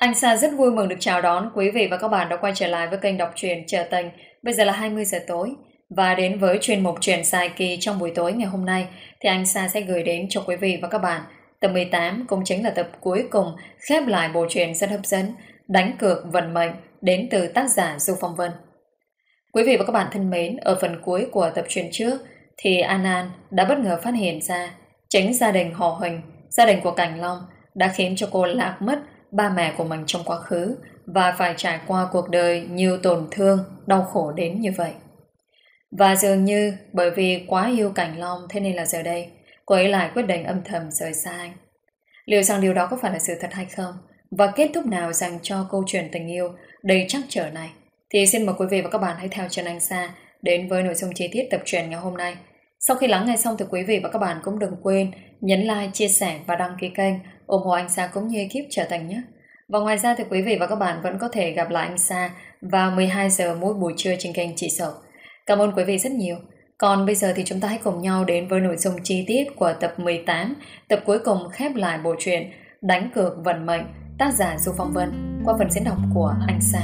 Anh Sa rất vui mừng được chào đón quý vị và các bạn đã quay trở lại với kênh đọc truyện Chợ Tình. Bây giờ là 20 giờ tối và đến với chuyên mục truyện dài kỳ trong buổi tối ngày hôm nay thì anh Sa sẽ gửi đến cho quý vị và các bạn tập 18 cũng chính là tập cuối cùng khép lại bộ truyện rất hấp dẫn Đánh cược vận mệnh đến từ tác giả Du Phong Vân. Quý vị và các bạn thân mến, ở phần cuối của tập truyện trước thì An An đã bất ngờ phát hiện ra chính gia đình họ Huỳnh, gia đình của Cảnh Long đã khiến cho cô lạc mất ba mẹ của mình trong quá khứ và phải trải qua cuộc đời nhiều tổn thương, đau khổ đến như vậy. Và dường như bởi vì quá yêu Cảnh Long thế nên là giờ đây cô ấy lại quyết định âm thầm rời xa anh. Liệu rằng điều đó có phải là sự thật hay không? Và kết thúc nào dành cho câu chuyện tình yêu đầy trắc trở này? Thì xin mời quý vị và các bạn hãy theo chân anh Sa đến với nội dung chi tiết tập truyện ngày hôm nay. Sau khi lắng nghe xong thì quý vị và các bạn cũng đừng quên nhấn like, chia sẻ và đăng ký kênh ủng hộ anh Sa cũng như ekip Trở Thành nhé. Và ngoài ra thì quý vị và các bạn vẫn có thể gặp lại anh Sa vào 12 giờ mỗi buổi trưa trên kênh Chị Sầu. Cảm ơn quý vị rất nhiều. Còn bây giờ thì chúng ta hãy cùng nhau đến với nội dung chi tiết của tập 18, tập cuối cùng khép lại bộ truyện Đánh cược vận mệnh, tác giả Du Phong Vân qua phần diễn đọc của anh Sa.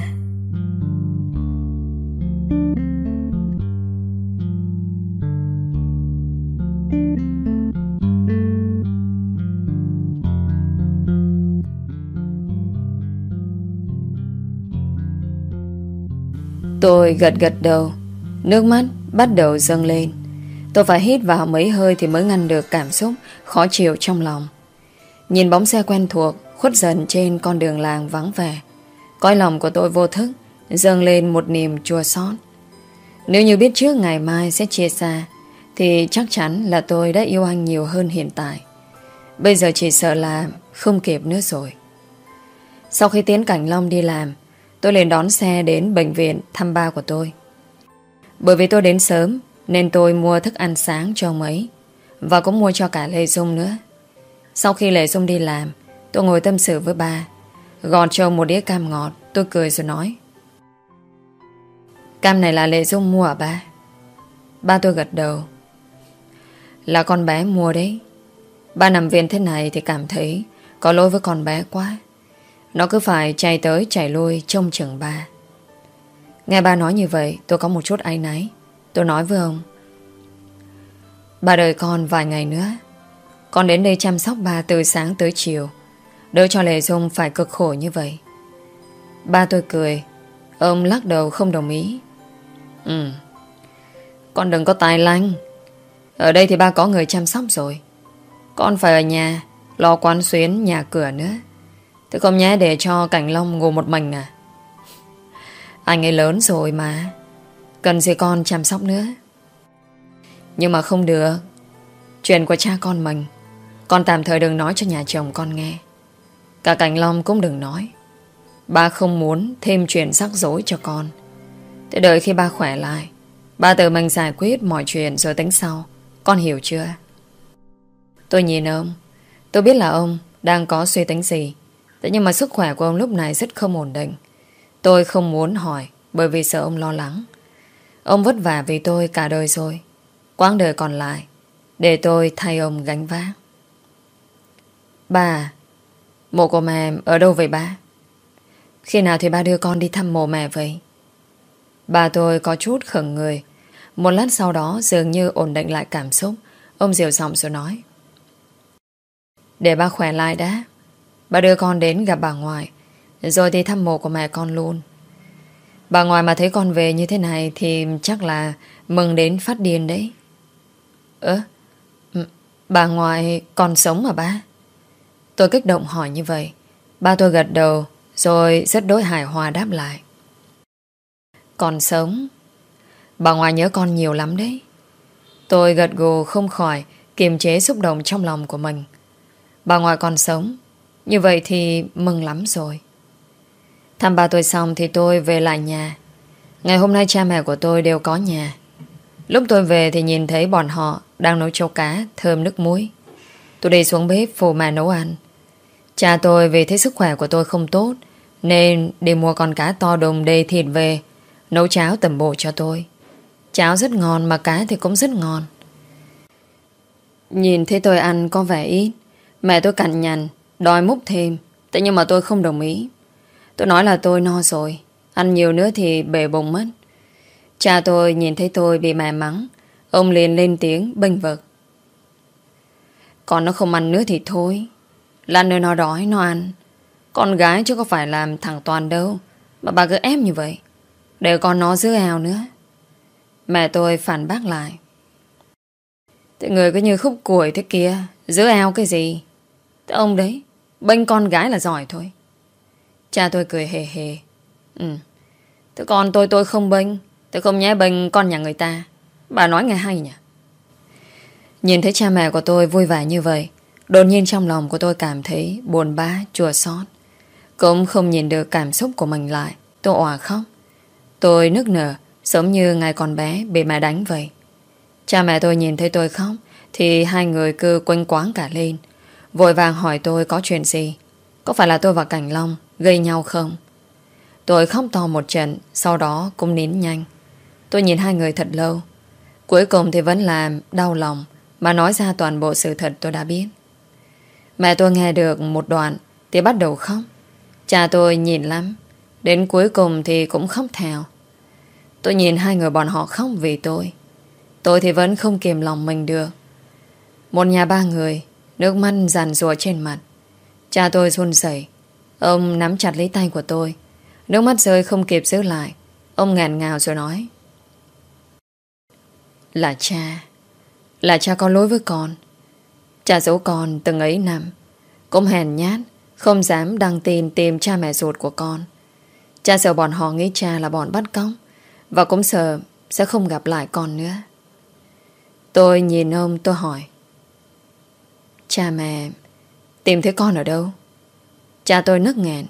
Tôi gật gật đầu, nước mắt bắt đầu dâng lên. Tôi phải hít vào mấy hơi thì mới ngăn được cảm xúc khó chịu trong lòng. Nhìn bóng xe quen thuộc khuất dần trên con đường làng vắng vẻ, cõi lòng của tôi vô thức dâng lên một niềm chua xót. Nếu như biết trước ngày mai sẽ chia xa thì chắc chắn là tôi đã yêu anh nhiều hơn hiện tại. Bây giờ chỉ sợ là không kịp nữa rồi. Sau khi tiến Cảnh Long đi làm, tôi liền đón xe đến bệnh viện thăm ba của tôi. Bởi vì tôi đến sớm nên tôi mua thức ăn sáng cho ông ấy và cũng mua cho cả Lê Dung nữa. Sau khi Lê Dung đi làm, tôi ngồi tâm sự với ba, gọt cho một đĩa cam ngọt. Tôi cười rồi nói: "Cam này là Lê Dung mua à ba?" Ba tôi gật đầu: "Là con bé mua đấy. Ba nằm viện thế này thì cảm thấy có lỗi với con bé quá. Nó cứ phải chạy tới chạy lui trông chừng ba." Nghe ba nói như vậy, tôi có một chút áy náy. Tôi nói với ông: "Ba đợi con vài ngày nữa. Con đến đây chăm sóc ba từ sáng tới chiều, đỡ cho Lê Dung phải cực khổ như vậy." Ba tôi cười. Ông lắc đầu không đồng ý. Con đừng có tài lanh. Ở đây thì ba có người chăm sóc rồi. Con phải ở nhà lo quán xuyến nhà cửa nữa. Thế không nhé để cho Cảnh Long ngủ một mình à? Anh ấy lớn rồi mà, cần gì con chăm sóc nữa. Nhưng mà không được. Chuyện của cha con mình con tạm thời đừng nói cho nhà chồng con nghe. Cả Cảnh Long cũng đừng nói. Ba không muốn thêm chuyện rắc rối cho con. Thế đợi khi ba khỏe lại, ba tự mình giải quyết mọi chuyện rồi tính sau. Con hiểu chưa?" Tôi nhìn ông. Tôi biết là ông đang có suy tính gì. Thế nhưng mà sức khỏe của ông lúc này rất không ổn định. Tôi không muốn hỏi bởi vì sợ ông lo lắng. Ông vất vả vì tôi cả đời rồi. Quãng đời còn lại để tôi thay ông gánh vác. "Ba, mộ của mẹ ở đâu vậy ba? Khi nào thì ba đưa con đi thăm mộ mẹ vậy?" Ba tôi có chút khựng người. Một lát sau đó dường như ổn định lại cảm xúc. Ông dịu giọng rồi nói: "Để ba khỏe lại đã, ba đưa con đến gặp bà ngoại, rồi thì thăm mộ của mẹ con luôn. Bà ngoại mà thấy con về như thế này thì chắc là mừng đến phát điên đấy." Bà ngoại còn sống mà ba?" Tôi kích động hỏi như vậy. Ba tôi gật đầu rồi rất đối hài hòa đáp lại: "Còn sống. Bà ngoại nhớ con nhiều lắm đấy." Tôi gật gù không khỏi kiềm chế xúc động trong lòng của mình. Bà ngoại còn sống, như vậy thì mừng lắm rồi. Thăm ba tôi xong thì tôi về lại nhà. Ngày hôm nay cha mẹ của tôi đều có nhà. Lúc tôi về thì nhìn thấy bọn họ đang nấu cháo cá thơm nước muối. Tôi đi xuống bếp phụ mẹ nấu ăn. Cha tôi vì thấy sức khỏe của tôi không tốt nên đi mua con cá to đùng đầy thịt về, nấu cháo tẩm bổ cho tôi. Cháo rất ngon mà cá thì cũng rất ngon. Nhìn thấy tôi ăn có vẻ ít, mẹ tôi cằn nhằn đòi múc thêm. Thế nhưng mà tôi không đồng ý. Tôi nói là tôi no rồi, ăn nhiều nữa thì bể bụng mất. Cha tôi nhìn thấy tôi bị mẹ mắng, ông liền lên tiếng bênh vực. Con nó không ăn nữa thì thôi, lát nữa nó đói nó ăn. Con gái chứ có phải làm thằng Toàn đâu mà bà cứ ép như vậy, để con nó giữ eo nữa. Mẹ tôi phản bác lại. Thế người cứ như khúc củi thế kia, giữ eo cái gì? Thế ông đấy, bênh con gái là giỏi thôi. Cha tôi cười hề hề. Thế con tôi không bênh. Tôi không nhé bênh con nhà người ta. Bà nói nghe hay nhỉ? Nhìn thấy cha mẹ của tôi vui vẻ như vậy, đột nhiên trong lòng của tôi cảm thấy buồn bã, chua xót. Cũng không nhìn được cảm xúc của mình lại. Tôi òa khóc. Tôi nức nở, giống như ngày còn bé bị mẹ đánh vậy. Cha mẹ tôi nhìn thấy tôi khóc thì hai người cứ quanh quáng cả lên, vội vàng hỏi tôi có chuyện gì, có phải là tôi và Cảnh Long gây nhau không. Tôi khóc to một trận, sau đó cũng nín nhanh. Tôi nhìn hai người thật lâu, cuối cùng thì vẫn làm đau lòng mà nói ra toàn bộ sự thật tôi đã biết. Mẹ tôi nghe được một đoạn thì bắt đầu khóc. Cha tôi nhìn lắm, đến cuối cùng thì cũng khóc theo. Tôi nhìn hai người bọn họ khóc vì tôi thì vẫn không kiềm lòng mình được. Một nhà ba người, nước mắt giàn giụa trên mặt. Cha tôi run rẩy, ông nắm chặt lấy tay của tôi, nước mắt rơi không kịp giữ lại. Ông nghẹn ngào rồi nói. Là cha có lỗi với con. Cha giấu con từng ấy năm, cũng hèn nhát, không dám đăng tin tìm cha mẹ ruột của con. Cha sợ bọn họ nghĩ cha là bọn bắt cóc, và cũng sợ sẽ không gặp lại con nữa. Tôi nhìn ông, tôi hỏi. Cha mẹ tìm thấy con ở đâu? Cha tôi nức nghẹn.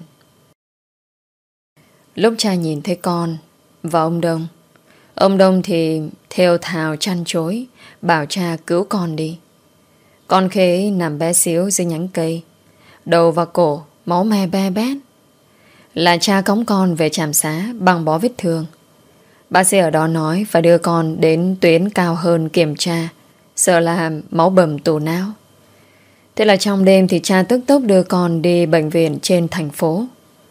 Lúc cha nhìn thấy con và ông Đông thì thều thào chăn chối, bảo cha cứu con đi. Con Khế nằm bé xíu dưới nhánh cây, đầu và cổ máu me be bét. Là cha cõng con về trạm xá băng bó vết thương. Bác sĩ ở đó nói phải đưa con đến tuyến cao hơn kiểm tra, sợ là máu bầm tù não. Thế là trong đêm thì cha tức tốc đưa con đi bệnh viện trên thành phố.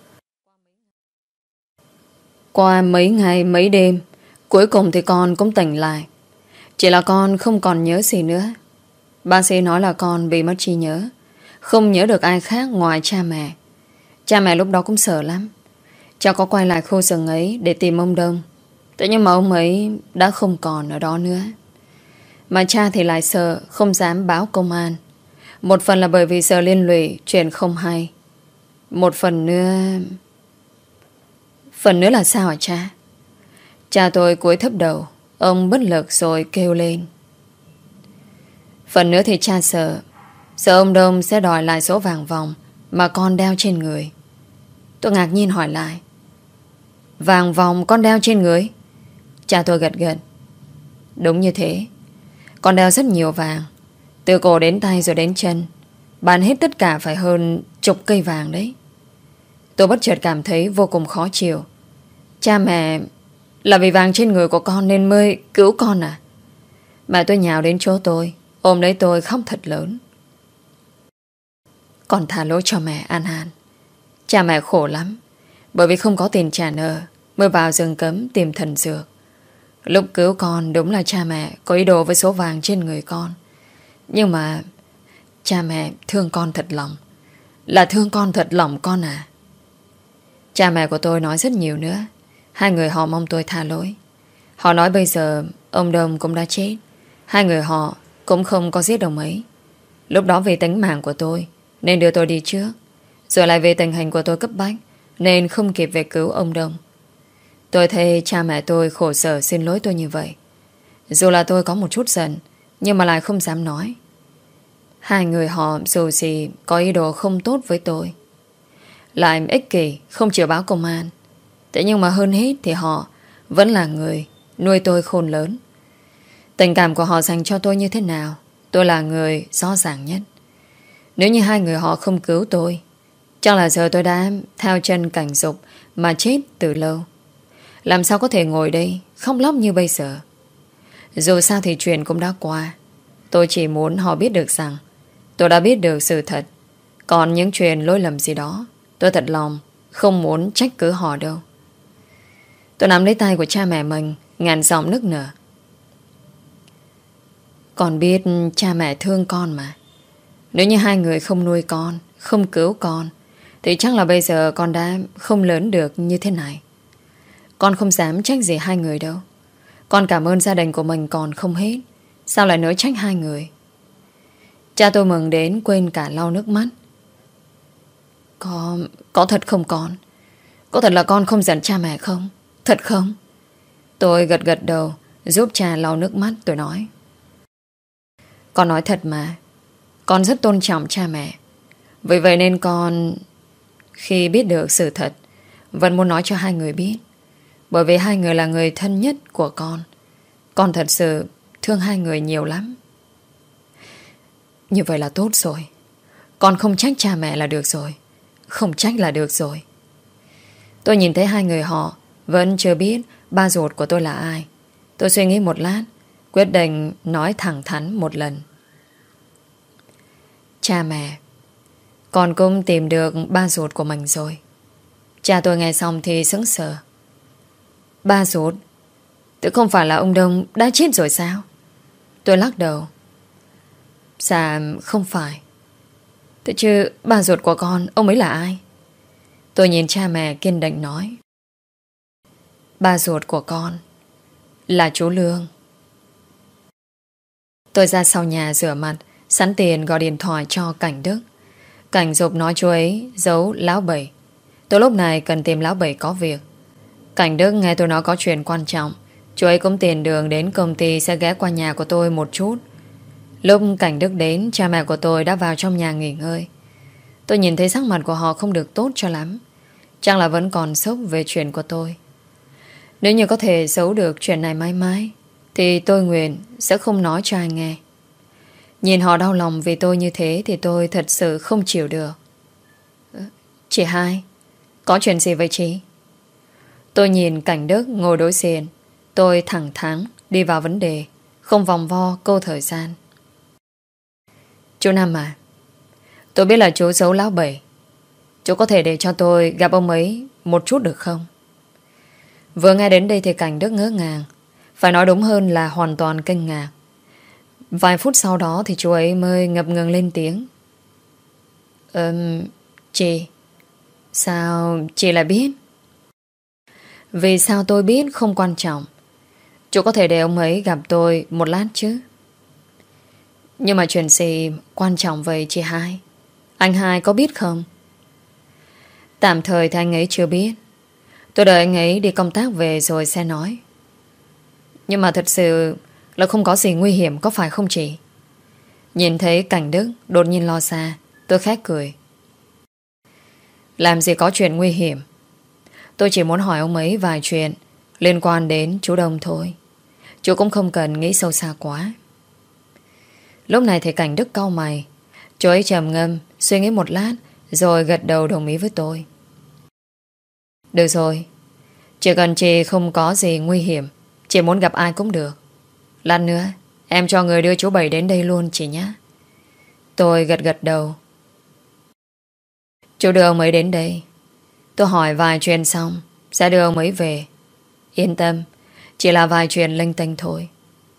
Qua mấy ngày mấy đêm, cuối cùng thì con cũng tỉnh lại. Chỉ là con không còn nhớ gì nữa. Bác sĩ nói là con bị mất trí nhớ, không nhớ được ai khác ngoài cha mẹ. Cha mẹ lúc đó cũng sợ lắm. Cha có quay lại khu rừng ấy để tìm ông Đông. Thế nhưng mà ông ấy đã không còn ở đó nữa. Mà cha thì lại sợ, không dám báo công an. Một phần là bởi vì sợ liên lụy chuyện không hay. Một phần nữa... Phần nữa là sao hả cha? Cha tôi cúi thấp đầu, ông bất lực rồi kêu lên. Phần nữa thì cha sợ ông Đông sẽ đòi lại số vàng vòng mà con đeo trên người. Tôi ngạc nhiên hỏi lại. Vàng vòng con đeo trên người? Cha tôi gật gật. Đúng như thế. Con đeo rất nhiều vàng, từ cổ đến tay rồi đến chân, bán hết tất cả phải hơn chục cây vàng đấy. Tôi bất chợt cảm thấy vô cùng khó chịu. Cha mẹ là vì vàng trên người của con nên mới cứu con à? Mẹ tôi nhào đến chỗ tôi, ôm lấy tôi khóc thật lớn. Con thả lỗi cho mẹ An An. Cha mẹ khổ lắm, bởi vì không có tiền trả nợ mới vào rừng cấm tìm thần dược. Lúc cứu con đúng là cha mẹ có ý đồ với số vàng trên người con. Nhưng mà cha mẹ thương con thật lòng. Là thương con thật lòng con à. Cha mẹ của tôi nói rất nhiều nữa. Hai người họ mong tôi tha lỗi. Họ nói bây giờ ông Đông cũng đã chết, hai người họ cũng không có giết ông ấy. Lúc đó vì tính mạng của tôi nên đưa tôi đi trước, rồi lại về tình hình của tôi cấp bách nên không kịp về cứu ông Đông. Tôi thấy cha mẹ tôi khổ sở xin lỗi tôi như vậy. Dù là tôi có một chút giận, nhưng mà lại không dám nói. Hai người họ dù gì có ý đồ không tốt với tôi, lại ích kỷ không chịu báo công an. Thế nhưng mà hơn hết thì họ vẫn là người nuôi tôi khôn lớn. Tình cảm của họ dành cho tôi như thế nào, tôi là người rõ ràng nhất. Nếu như hai người họ không cứu tôi, chắc là giờ tôi đã theo chân Cảnh Dục mà chết từ lâu. Làm sao có thể ngồi đây khóc lóc như bây giờ. Dù sao thì chuyện cũng đã qua. Tôi chỉ muốn họ biết được rằng tôi đã biết được sự thật. Còn những chuyện lỗi lầm gì đó tôi thật lòng không muốn trách cứ họ đâu. Tôi nắm lấy tay của cha mẹ mình, ngàn giọng nức nở. Con biết cha mẹ thương con mà. Nếu như hai người không nuôi con, không cứu con, thì chắc là bây giờ con đã không lớn được như thế này. Con không dám trách gì hai người đâu. Con cảm ơn gia đình của mình còn không hết, sao lại nỡ trách hai người? Cha tôi mừng đến quên cả lau nước mắt. Có thật không con? Có thật là con không giận cha mẹ không? Thật không? Tôi gật gật đầu, giúp cha lau nước mắt. Tôi nói, con nói thật mà. Con rất tôn trọng cha mẹ. Vì vậy nên con, khi biết được sự thật, vẫn muốn nói cho hai người biết. Bởi vì hai người là người thân nhất của con. Con thật sự thương hai người nhiều lắm. Như vậy là tốt rồi. Con không trách cha mẹ là được rồi. Không trách là được rồi. Tôi nhìn thấy hai người họ vẫn chưa biết ba ruột của tôi là ai. Tôi suy nghĩ một lát, quyết định nói thẳng thắn một lần. Cha mẹ, con cũng tìm được ba ruột của mình rồi. Cha tôi nghe xong thì sững sờ. Ba ruột? Tự không phải là ông Đông đã chết rồi sao? Tôi lắc đầu. Dạ không phải. Thế chứ ba ruột của con, ông ấy là ai? Tôi nhìn cha mẹ kiên định nói. Ba ruột của con là chú Lương. Tôi ra sau nhà rửa mặt, sẵn tiền gọi điện thoại cho Cảnh Đức. Cảnh giục nói chú ấy giấu lão Bảy. Tôi lúc này cần tìm lão Bảy có việc. Cảnh Đức nghe tôi nói có chuyện quan trọng, chú ấy cũng tiền đường đến công ty sẽ ghé qua nhà của tôi một chút. Lúc Cảnh Đức đến, cha mẹ của tôi đã vào trong nhà nghỉ ngơi. Tôi nhìn thấy sắc mặt của họ không được tốt cho lắm. Chắc là vẫn còn sốc về chuyện của tôi. Nếu như có thể giấu được chuyện này mãi mãi, thì tôi nguyện sẽ không nói cho ai nghe. Nhìn họ đau lòng vì tôi như thế thì tôi thật sự không chịu được. Chị Hai, có chuyện gì vậy chị? Tôi nhìn Cảnh Đức ngồi đối diện. Tôi thẳng thắn đi vào vấn đề, không vòng vo câu thời gian. Chú Năm à, tôi biết là chú giấu lão Bảy. Chú có thể để cho tôi gặp ông ấy một chút được không? Vừa nghe đến đây thì Cảnh Đức ngỡ ngàng, phải nói đúng hơn là hoàn toàn kinh ngạc. Vài phút sau đó thì chú ấy mới ngập ngừng lên tiếng. Chị, sao chị lại biết? Vì sao tôi biết không quan trọng. Chú có thể để ông ấy gặp tôi một lát chứ? Nhưng mà chuyện gì quan trọng vậy chị Hai? Anh Hai có biết không? Tạm thời thì anh ấy chưa biết. Tôi đợi anh ấy đi công tác về rồi sẽ nói. Nhưng mà thật sự là không có gì nguy hiểm, có phải không chị? Nhìn thấy Cảnh Đức đột nhiên lo xa, tôi khẽ cười. Làm gì có chuyện nguy hiểm. Tôi chỉ muốn hỏi ông ấy vài chuyện liên quan đến chú Đông thôi. Chú cũng không cần nghĩ sâu xa quá. Lúc này thì Cảnh Đức cau mày. Chú ấy trầm ngâm, suy nghĩ một lát rồi gật đầu đồng ý với tôi. Được rồi, chỉ cần chị không có gì nguy hiểm, chị muốn gặp ai cũng được. Lát nữa em cho người đưa chú Bảy đến đây luôn chị nhé. Tôi gật gật đầu. Chú đưa ông ấy đến đây. Tôi hỏi vài chuyện xong sẽ đưa ông ấy về. Yên tâm, chỉ là vài chuyện linh tinh thôi.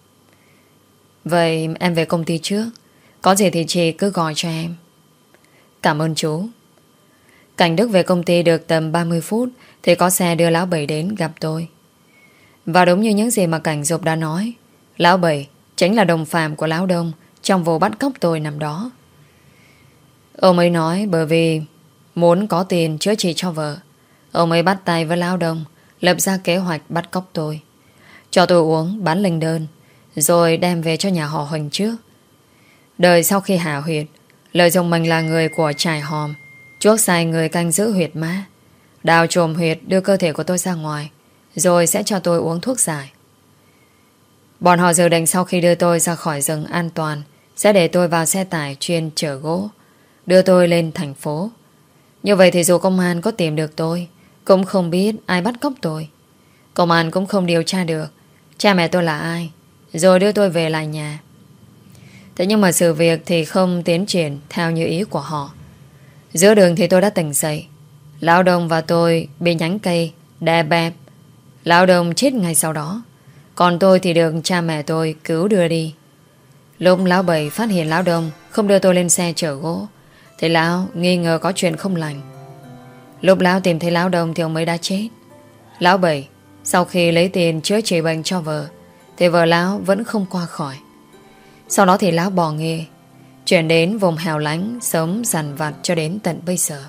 Vậy em về công ty trước. Có gì thì chị cứ gọi cho em. Cảm ơn chú. Cảnh Đức về công ty được tầm 30 phút thì có xe đưa lão Bảy đến gặp tôi. Và đúng như những gì mà Cảnh Dục đã nói, lão Bảy chính là đồng phạm của lão Đông trong vụ bắt cóc tôi năm đó. Ông ấy nói bởi vì muốn có tiền chữa trị cho vợ, ông ấy bắt tay với lão Đông, lập ra kế hoạch bắt cóc tôi, cho tôi uống bán linh đơn, rồi đem về cho nhà họ Huỳnh trước. Đời sau khi hạ huyệt, lợi dụng mình là người của trại hòm, chuốc sai người canh giữ huyệt ma, đào trồm huyệt đưa cơ thể của tôi ra ngoài, rồi sẽ cho tôi uống thuốc giải. Bọn họ dự định sau khi đưa tôi ra khỏi rừng an toàn sẽ để tôi vào xe tải chuyên chở gỗ, đưa tôi lên thành phố. Như vậy thì dù công an có tìm được tôi, cũng không biết ai bắt cóc tôi. Công an cũng không điều tra được cha mẹ tôi là ai, rồi đưa tôi về lại nhà. Thế nhưng mà sự việc thì không tiến triển theo như ý của họ. Giữa đường thì tôi đã tỉnh dậy. Lão Đông và tôi bị nhánh cây đè bẹp. Lão Đông chết ngay sau đó, còn tôi thì được cha mẹ tôi cứu đưa đi. Lúc lão Bảy phát hiện lão Đông không đưa tôi lên xe chở gỗ thì lão nghi ngờ có chuyện không lành. Lúc lão tìm thấy lão Đông thì ông ấy đã chết. Lão Bảy sau khi lấy tiền chữa trị bệnh cho vợ thì vợ lão vẫn không qua khỏi. Sau đó thì lão bỏ nghề, chuyển đến vùng hẻo lánh, sống dằn vặt cho đến tận bây giờ.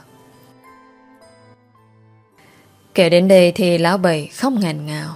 Kể đến đây thì lão Bảy khóc nghẹn ngào.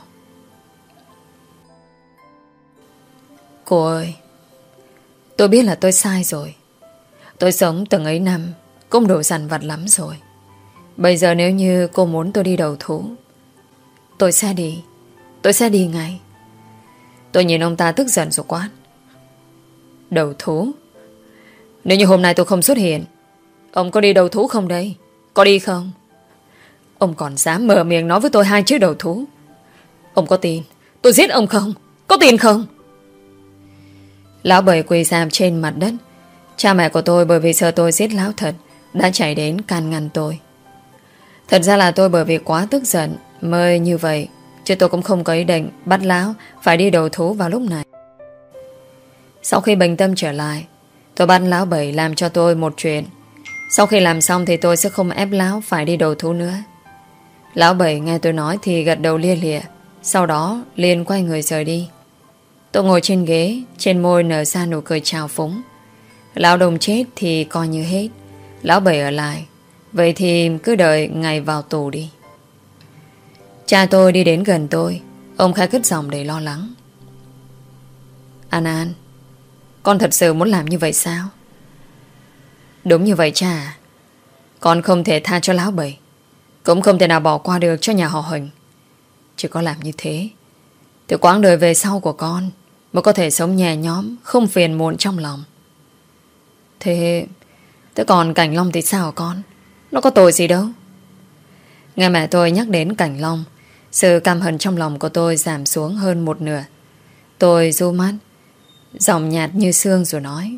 Cô ơi, tôi biết là tôi sai rồi. Tôi sống từng ấy năm cũng đủ dằn vặt lắm rồi. Bây giờ nếu như cô muốn tôi đi đầu thú, tôi sẽ đi. Tôi sẽ đi ngay. Tôi nhìn ông ta tức giận rồi quát. Đầu thú? Nếu như hôm nay tôi không xuất hiện, ông có đi đầu thú không đây? Có đi không? Ông còn dám mở miệng nói với tôi hai chữ đầu thú. Ông có tin tôi giết ông không? Có tin không? Lão Bảy quỳ rạp trên mặt đất. Cha mẹ của tôi bởi vì sợ tôi giết lão thật đã chạy đến can ngăn tôi. Thật ra là tôi bởi vì quá tức giận mới như vậy, chứ tôi cũng không có ý định bắt lão phải đi đầu thú vào lúc này. Sau khi bình tâm trở lại, tôi bắt lão Bảy làm cho tôi một chuyện. Sau khi làm xong thì tôi sẽ không ép lão phải đi đầu thú nữa. Lão Bảy nghe tôi nói thì gật đầu lia lịa, sau đó liền quay người rời đi. Tôi ngồi trên ghế, trên môi nở ra nụ cười trào phúng. Lão Đông chết thì coi như hết, lão Bảy ở lại, vậy thì cứ đợi ngày vào tù đi. Cha tôi đi đến gần tôi, ông khẽ cất giọng đầy lo lắng. An, con thật sự muốn làm như vậy sao? Đúng như vậy cha à. Con không thể tha cho lão Bảy, cũng không thể nào bỏ qua được cho nhà họ Huỳnh. Chỉ có làm như thế thì quãng đời về sau của con mới có thể sống nhẹ nhõm, không phiền muộn trong lòng. Thế còn Cảnh Long thì sao con? Nó có tội gì đâu. Nghe mẹ tôi nhắc đến Cảnh Long, sự căm hận trong lòng của tôi giảm xuống hơn một nửa. Tôi ru mắt, giọng nhạt như sương rồi nói.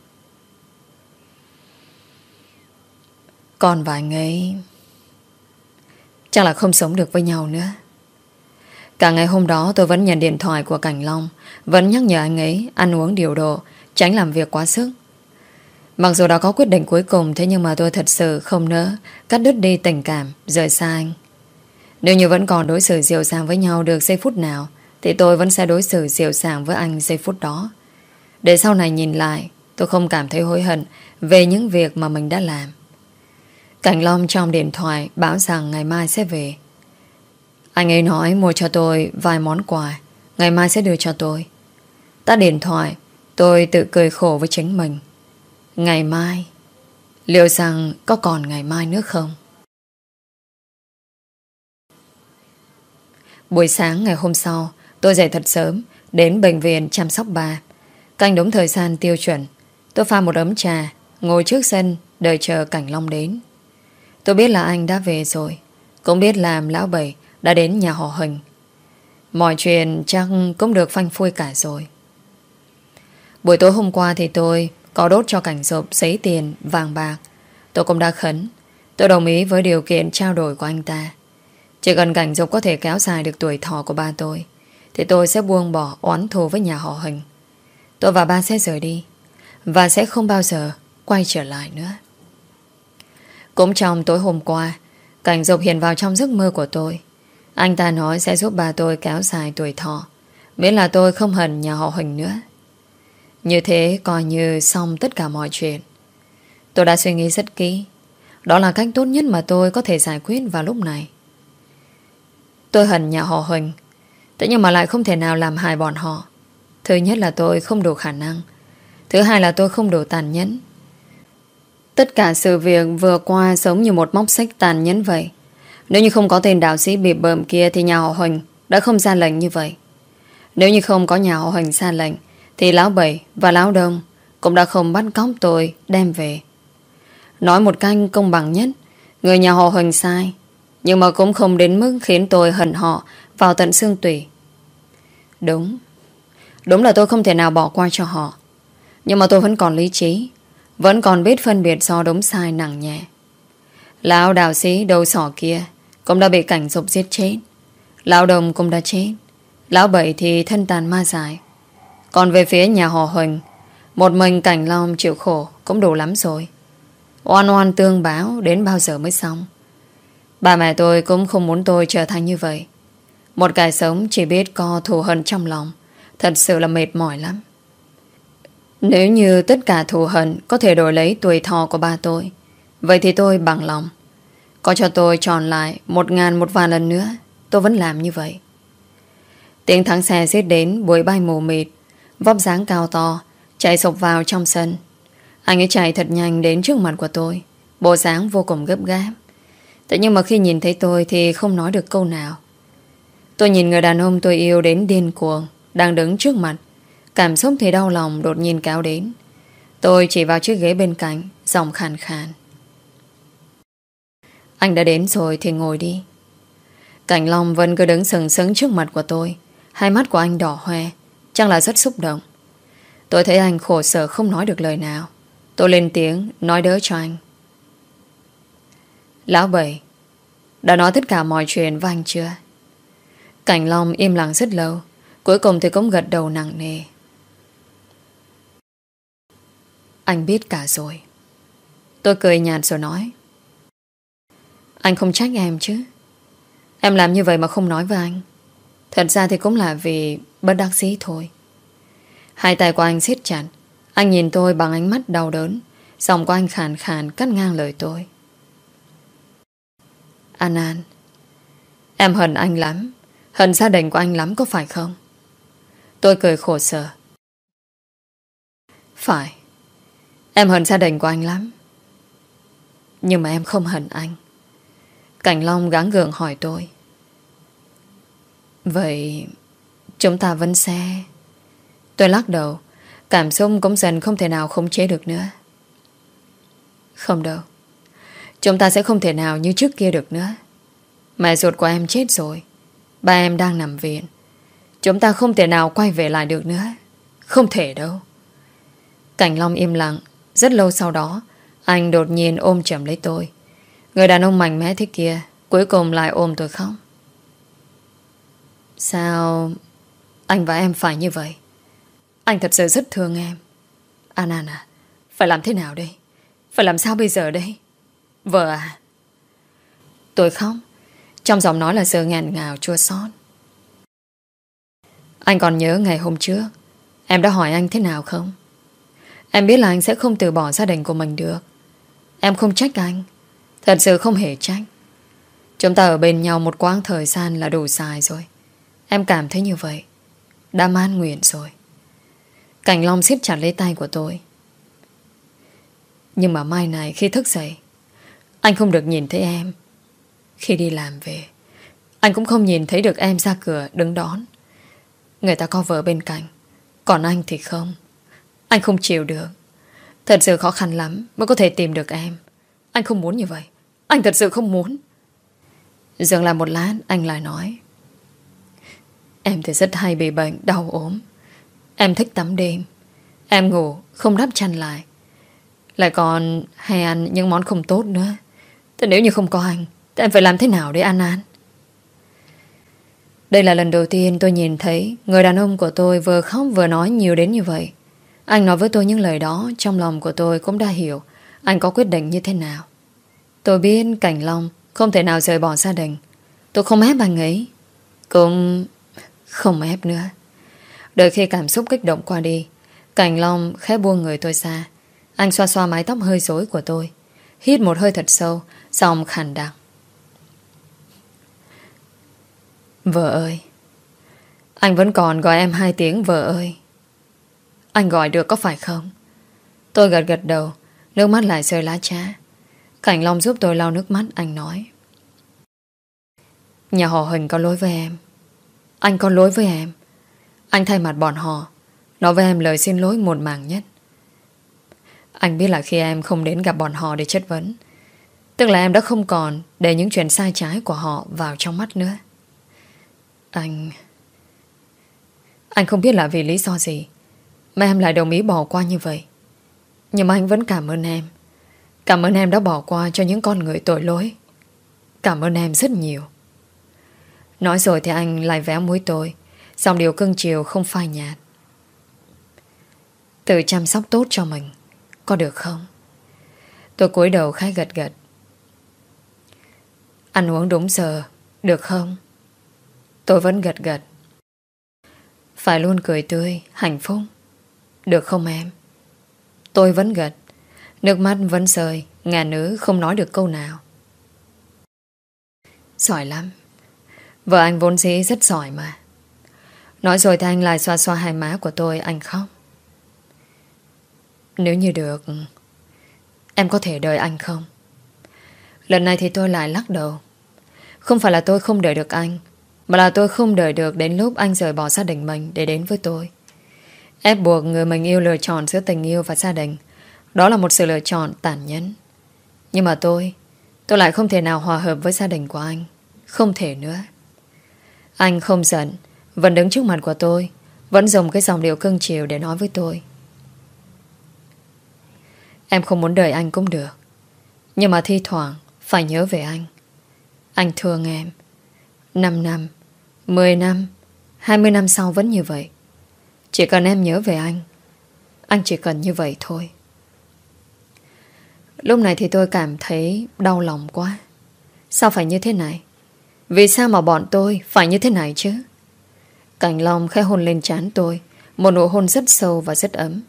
Con và anh ấy chắc là không sống được với nhau nữa. Cả ngày hôm đó tôi vẫn nhận điện thoại của Cảnh Long, vẫn nhắc nhở anh ấy ăn uống điều độ, tránh làm việc quá sức. Mặc dù đã có quyết định cuối cùng, thế nhưng mà tôi thật sự không nỡ cắt đứt đi tình cảm, rời xa anh. Nếu như vẫn còn đối xử dịu dàng với nhau được giây phút nào, thì tôi vẫn sẽ đối xử dịu dàng với anh giây phút đó. Để sau này nhìn lại, tôi không cảm thấy hối hận về những việc mà mình đã làm. Cảnh Long trong điện thoại bảo rằng ngày mai sẽ về. Anh ấy nói mua cho tôi vài món quà, ngày mai sẽ đưa cho tôi. Tắt điện thoại, tôi tự cười khổ với chính mình. Ngày mai, liệu rằng có còn ngày mai nữa không? Buổi sáng ngày hôm sau, tôi dậy thật sớm, đến bệnh viện chăm sóc bà. Canh đúng thời gian tiêu chuẩn, tôi pha một ấm trà, ngồi trước sân đợi chờ Cảnh Long đến. Tôi biết là anh đã về rồi, cũng biết là lão Bảy đã đến nhà họ Huỳnh. Mọi chuyện chắc cũng được phanh phui cả rồi. Buổi tối hôm qua thì tôi có đốt cho Cảnh Dục giấy tiền vàng bạc. Tôi cũng đã khấn, tôi đồng ý với điều kiện trao đổi của anh ta. Chỉ cần Cảnh Dục có thể kéo dài được tuổi thọ của ba tôi thì tôi sẽ buông bỏ oán thù với nhà họ Huỳnh. Tôi và ba sẽ rời đi và sẽ không bao giờ quay trở lại nữa. Cũng trong tối hôm qua, Cảnh Dục hiện vào trong giấc mơ của tôi. Anh ta nói sẽ giúp ba tôi kéo dài tuổi thọ, miễn là tôi không hận nhà họ Huỳnh nữa. Như thế coi như xong tất cả mọi chuyện. Tôi đã suy nghĩ rất kỹ, đó là cách tốt nhất mà tôi có thể giải quyết vào lúc này. Tôi hận nhà họ Huỳnh, thế nhưng mà lại không thể nào làm hại bọn họ. Thứ nhất là tôi không đủ khả năng, thứ hai là tôi không đủ tàn nhẫn. Tất cả sự việc vừa qua giống như một móc xích tàn nhẫn vậy. Nếu như không có tên đạo sĩ bịp bợm kia thì nhà họ Huỳnh đã không ra lệnh như vậy. Nếu như không có nhà họ Huỳnh ra lệnh thì lão Bảy và lão Đông cũng đã không bắt cóc tôi đem về. Nói một cách công bằng nhất, người nhà họ Huỳnh sai, nhưng mà cũng không đến mức khiến tôi hận họ vào tận xương tủy. Đúng là tôi không thể nào bỏ qua cho họ, nhưng mà tôi vẫn còn lý trí, vẫn còn biết phân biệt so đúng sai nặng nhẹ. Lão đạo sĩ đầu sỏ kia cũng đã bị Cảnh Dục giết chết. Lão Đồng cũng đã chết. Lão Bảy thì thân tàn ma dại. Còn về phía nhà họ Huỳnh, một mình Cảnh Long chịu khổ cũng đủ lắm rồi. Oan oan tương báo đến bao giờ mới xong. Ba mẹ tôi cũng không muốn tôi trở thành như vậy. Một kẻ sống chỉ biết có thù hận trong lòng, thật sự là mệt mỏi lắm. Nếu như tất cả thù hận có thể đổi lấy tuổi thọ của ba tôi, vậy thì tôi bằng lòng. Có cho tôi tròn lại 1.000 một vạn lần nữa, tôi vẫn làm như vậy. Tiếng thắng xe giết đến buổi bay mù mịt. Vóc dáng cao to chạy sộc vào trong sân. Anh ấy chạy thật nhanh đến trước mặt của tôi, bộ dáng vô cùng gấp gáp. Thế nhưng mà khi nhìn thấy tôi thì không nói được câu nào. Tôi nhìn người đàn ông tôi yêu đến điên cuồng đang đứng trước mặt. Cảm xúc thì đau lòng đột nhiên kéo đến. Tôi chỉ vào chiếc ghế bên cạnh, giọng khàn khàn: Anh đã đến rồi thì ngồi đi. Cảnh Long vẫn cứ đứng sừng sững trước mặt của tôi. Hai mắt của anh đỏ hoe, chắc là rất xúc động. Tôi thấy anh khổ sở không nói được lời nào. Tôi lên tiếng nói đỡ cho anh: Lão Bảy đã nói tất cả mọi chuyện với anh chưa? Cảnh Long im lặng rất lâu, cuối cùng thì cũng gật đầu nặng nề: Anh biết cả rồi. Tôi cười nhạt rồi nói: Anh không trách em chứ? Em làm như vậy mà không nói với anh, thật ra thì cũng là vì bất đắc dĩ thôi. Hai tay của anh siết chặt. Anh nhìn tôi bằng ánh mắt đau đớn. Giọng của anh khàn khàn cắt ngang lời tôi: An An, em hận anh lắm, hận gia đình của anh lắm có phải không? Tôi cười khổ sở: Phải, em hận gia đình của anh lắm. Nhưng mà em không hận anh. Cảnh Long gắng gượng hỏi tôi: Vậy chúng ta vẫn sẽ... Tôi lắc đầu. Cảm xúc cũng dần không thể nào khống chế được nữa. Không đâu, chúng ta sẽ không thể nào như trước kia được nữa. Mẹ ruột của em chết rồi, ba em đang nằm viện. Chúng ta không thể nào quay về lại được nữa. Không thể đâu. Cảnh Long im lặng. Rất lâu sau đó anh đột nhiên ôm chầm lấy tôi. Người đàn ông mạnh mẽ thế kia cuối cùng lại ôm tôi khóc. Sao anh và em phải như vậy? Anh thật sự rất thương em. An An à, phải làm thế nào đây? Phải làm sao bây giờ đây? Vợ à. Tôi khóc. Trong giọng nói là sự nghẹn ngào chua xót. Anh còn nhớ ngày hôm trước em đã hỏi anh thế nào không? Em biết là anh sẽ không từ bỏ gia đình của mình được. Em không trách anh, thật sự không hề trách. Chúng ta ở bên nhau một quãng thời gian là đủ dài rồi. Em cảm thấy như vậy, đã mãn nguyện rồi. Cảnh Long siết chặt lấy tay của tôi. Nhưng mà mai này khi thức dậy, anh không được nhìn thấy em. Khi đi làm về, anh cũng không nhìn thấy được em ra cửa đứng đón. Người ta có vợ bên cạnh, còn anh thì không. Anh không chịu được. Thật sự khó khăn lắm mới có thể tìm được em. Anh không muốn như vậy. Anh thật sự không muốn. Dừng lại một lát anh lại nói: Em thì rất hay bị bệnh, đau ốm. Em thích tắm đêm. Em ngủ không đắp chăn lại. Lại còn hay ăn những món không tốt nữa. Thế nếu như không có anh thì em phải làm thế nào để An An? Đây là lần đầu tiên tôi nhìn thấy người đàn ông của tôi vừa khóc vừa nói nhiều đến như vậy. Anh nói với tôi những lời đó, trong lòng của tôi cũng đã hiểu anh có quyết định như thế nào. Tôi biết Cảnh Long không thể nào rời bỏ gia đình. Tôi không ép anh ấy, cũng không ép nữa. Đợi khi cảm xúc kích động qua đi, Cảnh Long khẽ buông người tôi ra. Anh xoa xoa mái tóc hơi rối của tôi, hít một hơi thật sâu, giọng khàn đặc: Vợ ơi. Anh vẫn còn gọi em 2 tiếng vợ ơi. Anh gọi được có phải không? Tôi gật gật đầu, nước mắt lại rơi lá trá. Cảnh Long giúp tôi lau nước mắt. Anh nói: Nhà họ Huỳnh có lỗi với em. Anh có lỗi với em. Anh thay mặt bọn họ nói với em lời xin lỗi một mảng nhất. Anh biết là khi em không đến gặp bọn họ để chất vấn, tức là em đã không còn để những chuyện sai trái của họ vào trong mắt nữa. Anh không biết là vì lý do gì mà em lại đồng ý bỏ qua như vậy. Nhưng mà anh vẫn cảm ơn em. Cảm ơn em đã bỏ qua cho những con người tội lỗi. Cảm ơn em rất nhiều. Nói rồi thì anh lại véo mũi tôi, dòng điệu cưng chiều không phai nhạt. Tự chăm sóc tốt cho mình, có được không? Tôi cúi đầu khá gật gật. Ăn uống đúng giờ, được không? Tôi vẫn gật gật. Phải luôn cười tươi, hạnh phúc, được không em? Tôi vẫn gật. Nước mắt vẫn rơi, ngà nữ không nói được câu nào. Giỏi lắm. Vợ anh vốn dĩ rất giỏi mà. Nói rồi thì anh lại xoa xoa hai má của tôi. Anh khóc. Nếu như được, em có thể đợi anh không? Lần này thì tôi lại lắc đầu. Không phải là tôi không đợi được anh, mà là tôi không đợi được đến lúc anh rời bỏ gia đình mình để đến với tôi. Ép buộc người mình yêu lựa chọn giữa tình yêu và gia đình, đó là một sự lựa chọn tàn nhẫn. Nhưng mà tôi lại không thể nào hòa hợp với gia đình của anh. Không thể nữa. Anh không giận, vẫn đứng trước mặt của tôi, vẫn dùng cái giọng điệu cưng chiều để nói với tôi. Em không muốn đợi anh cũng được, nhưng mà thi thoảng phải nhớ về anh. Anh thương em. 5 năm, 10 năm, 20 năm sau vẫn như vậy. Chỉ cần em nhớ về anh chỉ cần như vậy thôi. Lúc này thì tôi cảm thấy đau lòng quá. Sao phải như thế này? Vì sao mà bọn tôi phải như thế này chứ? Cảnh Long khẽ hôn lên trán tôi, một nụ hôn rất sâu và rất ấm.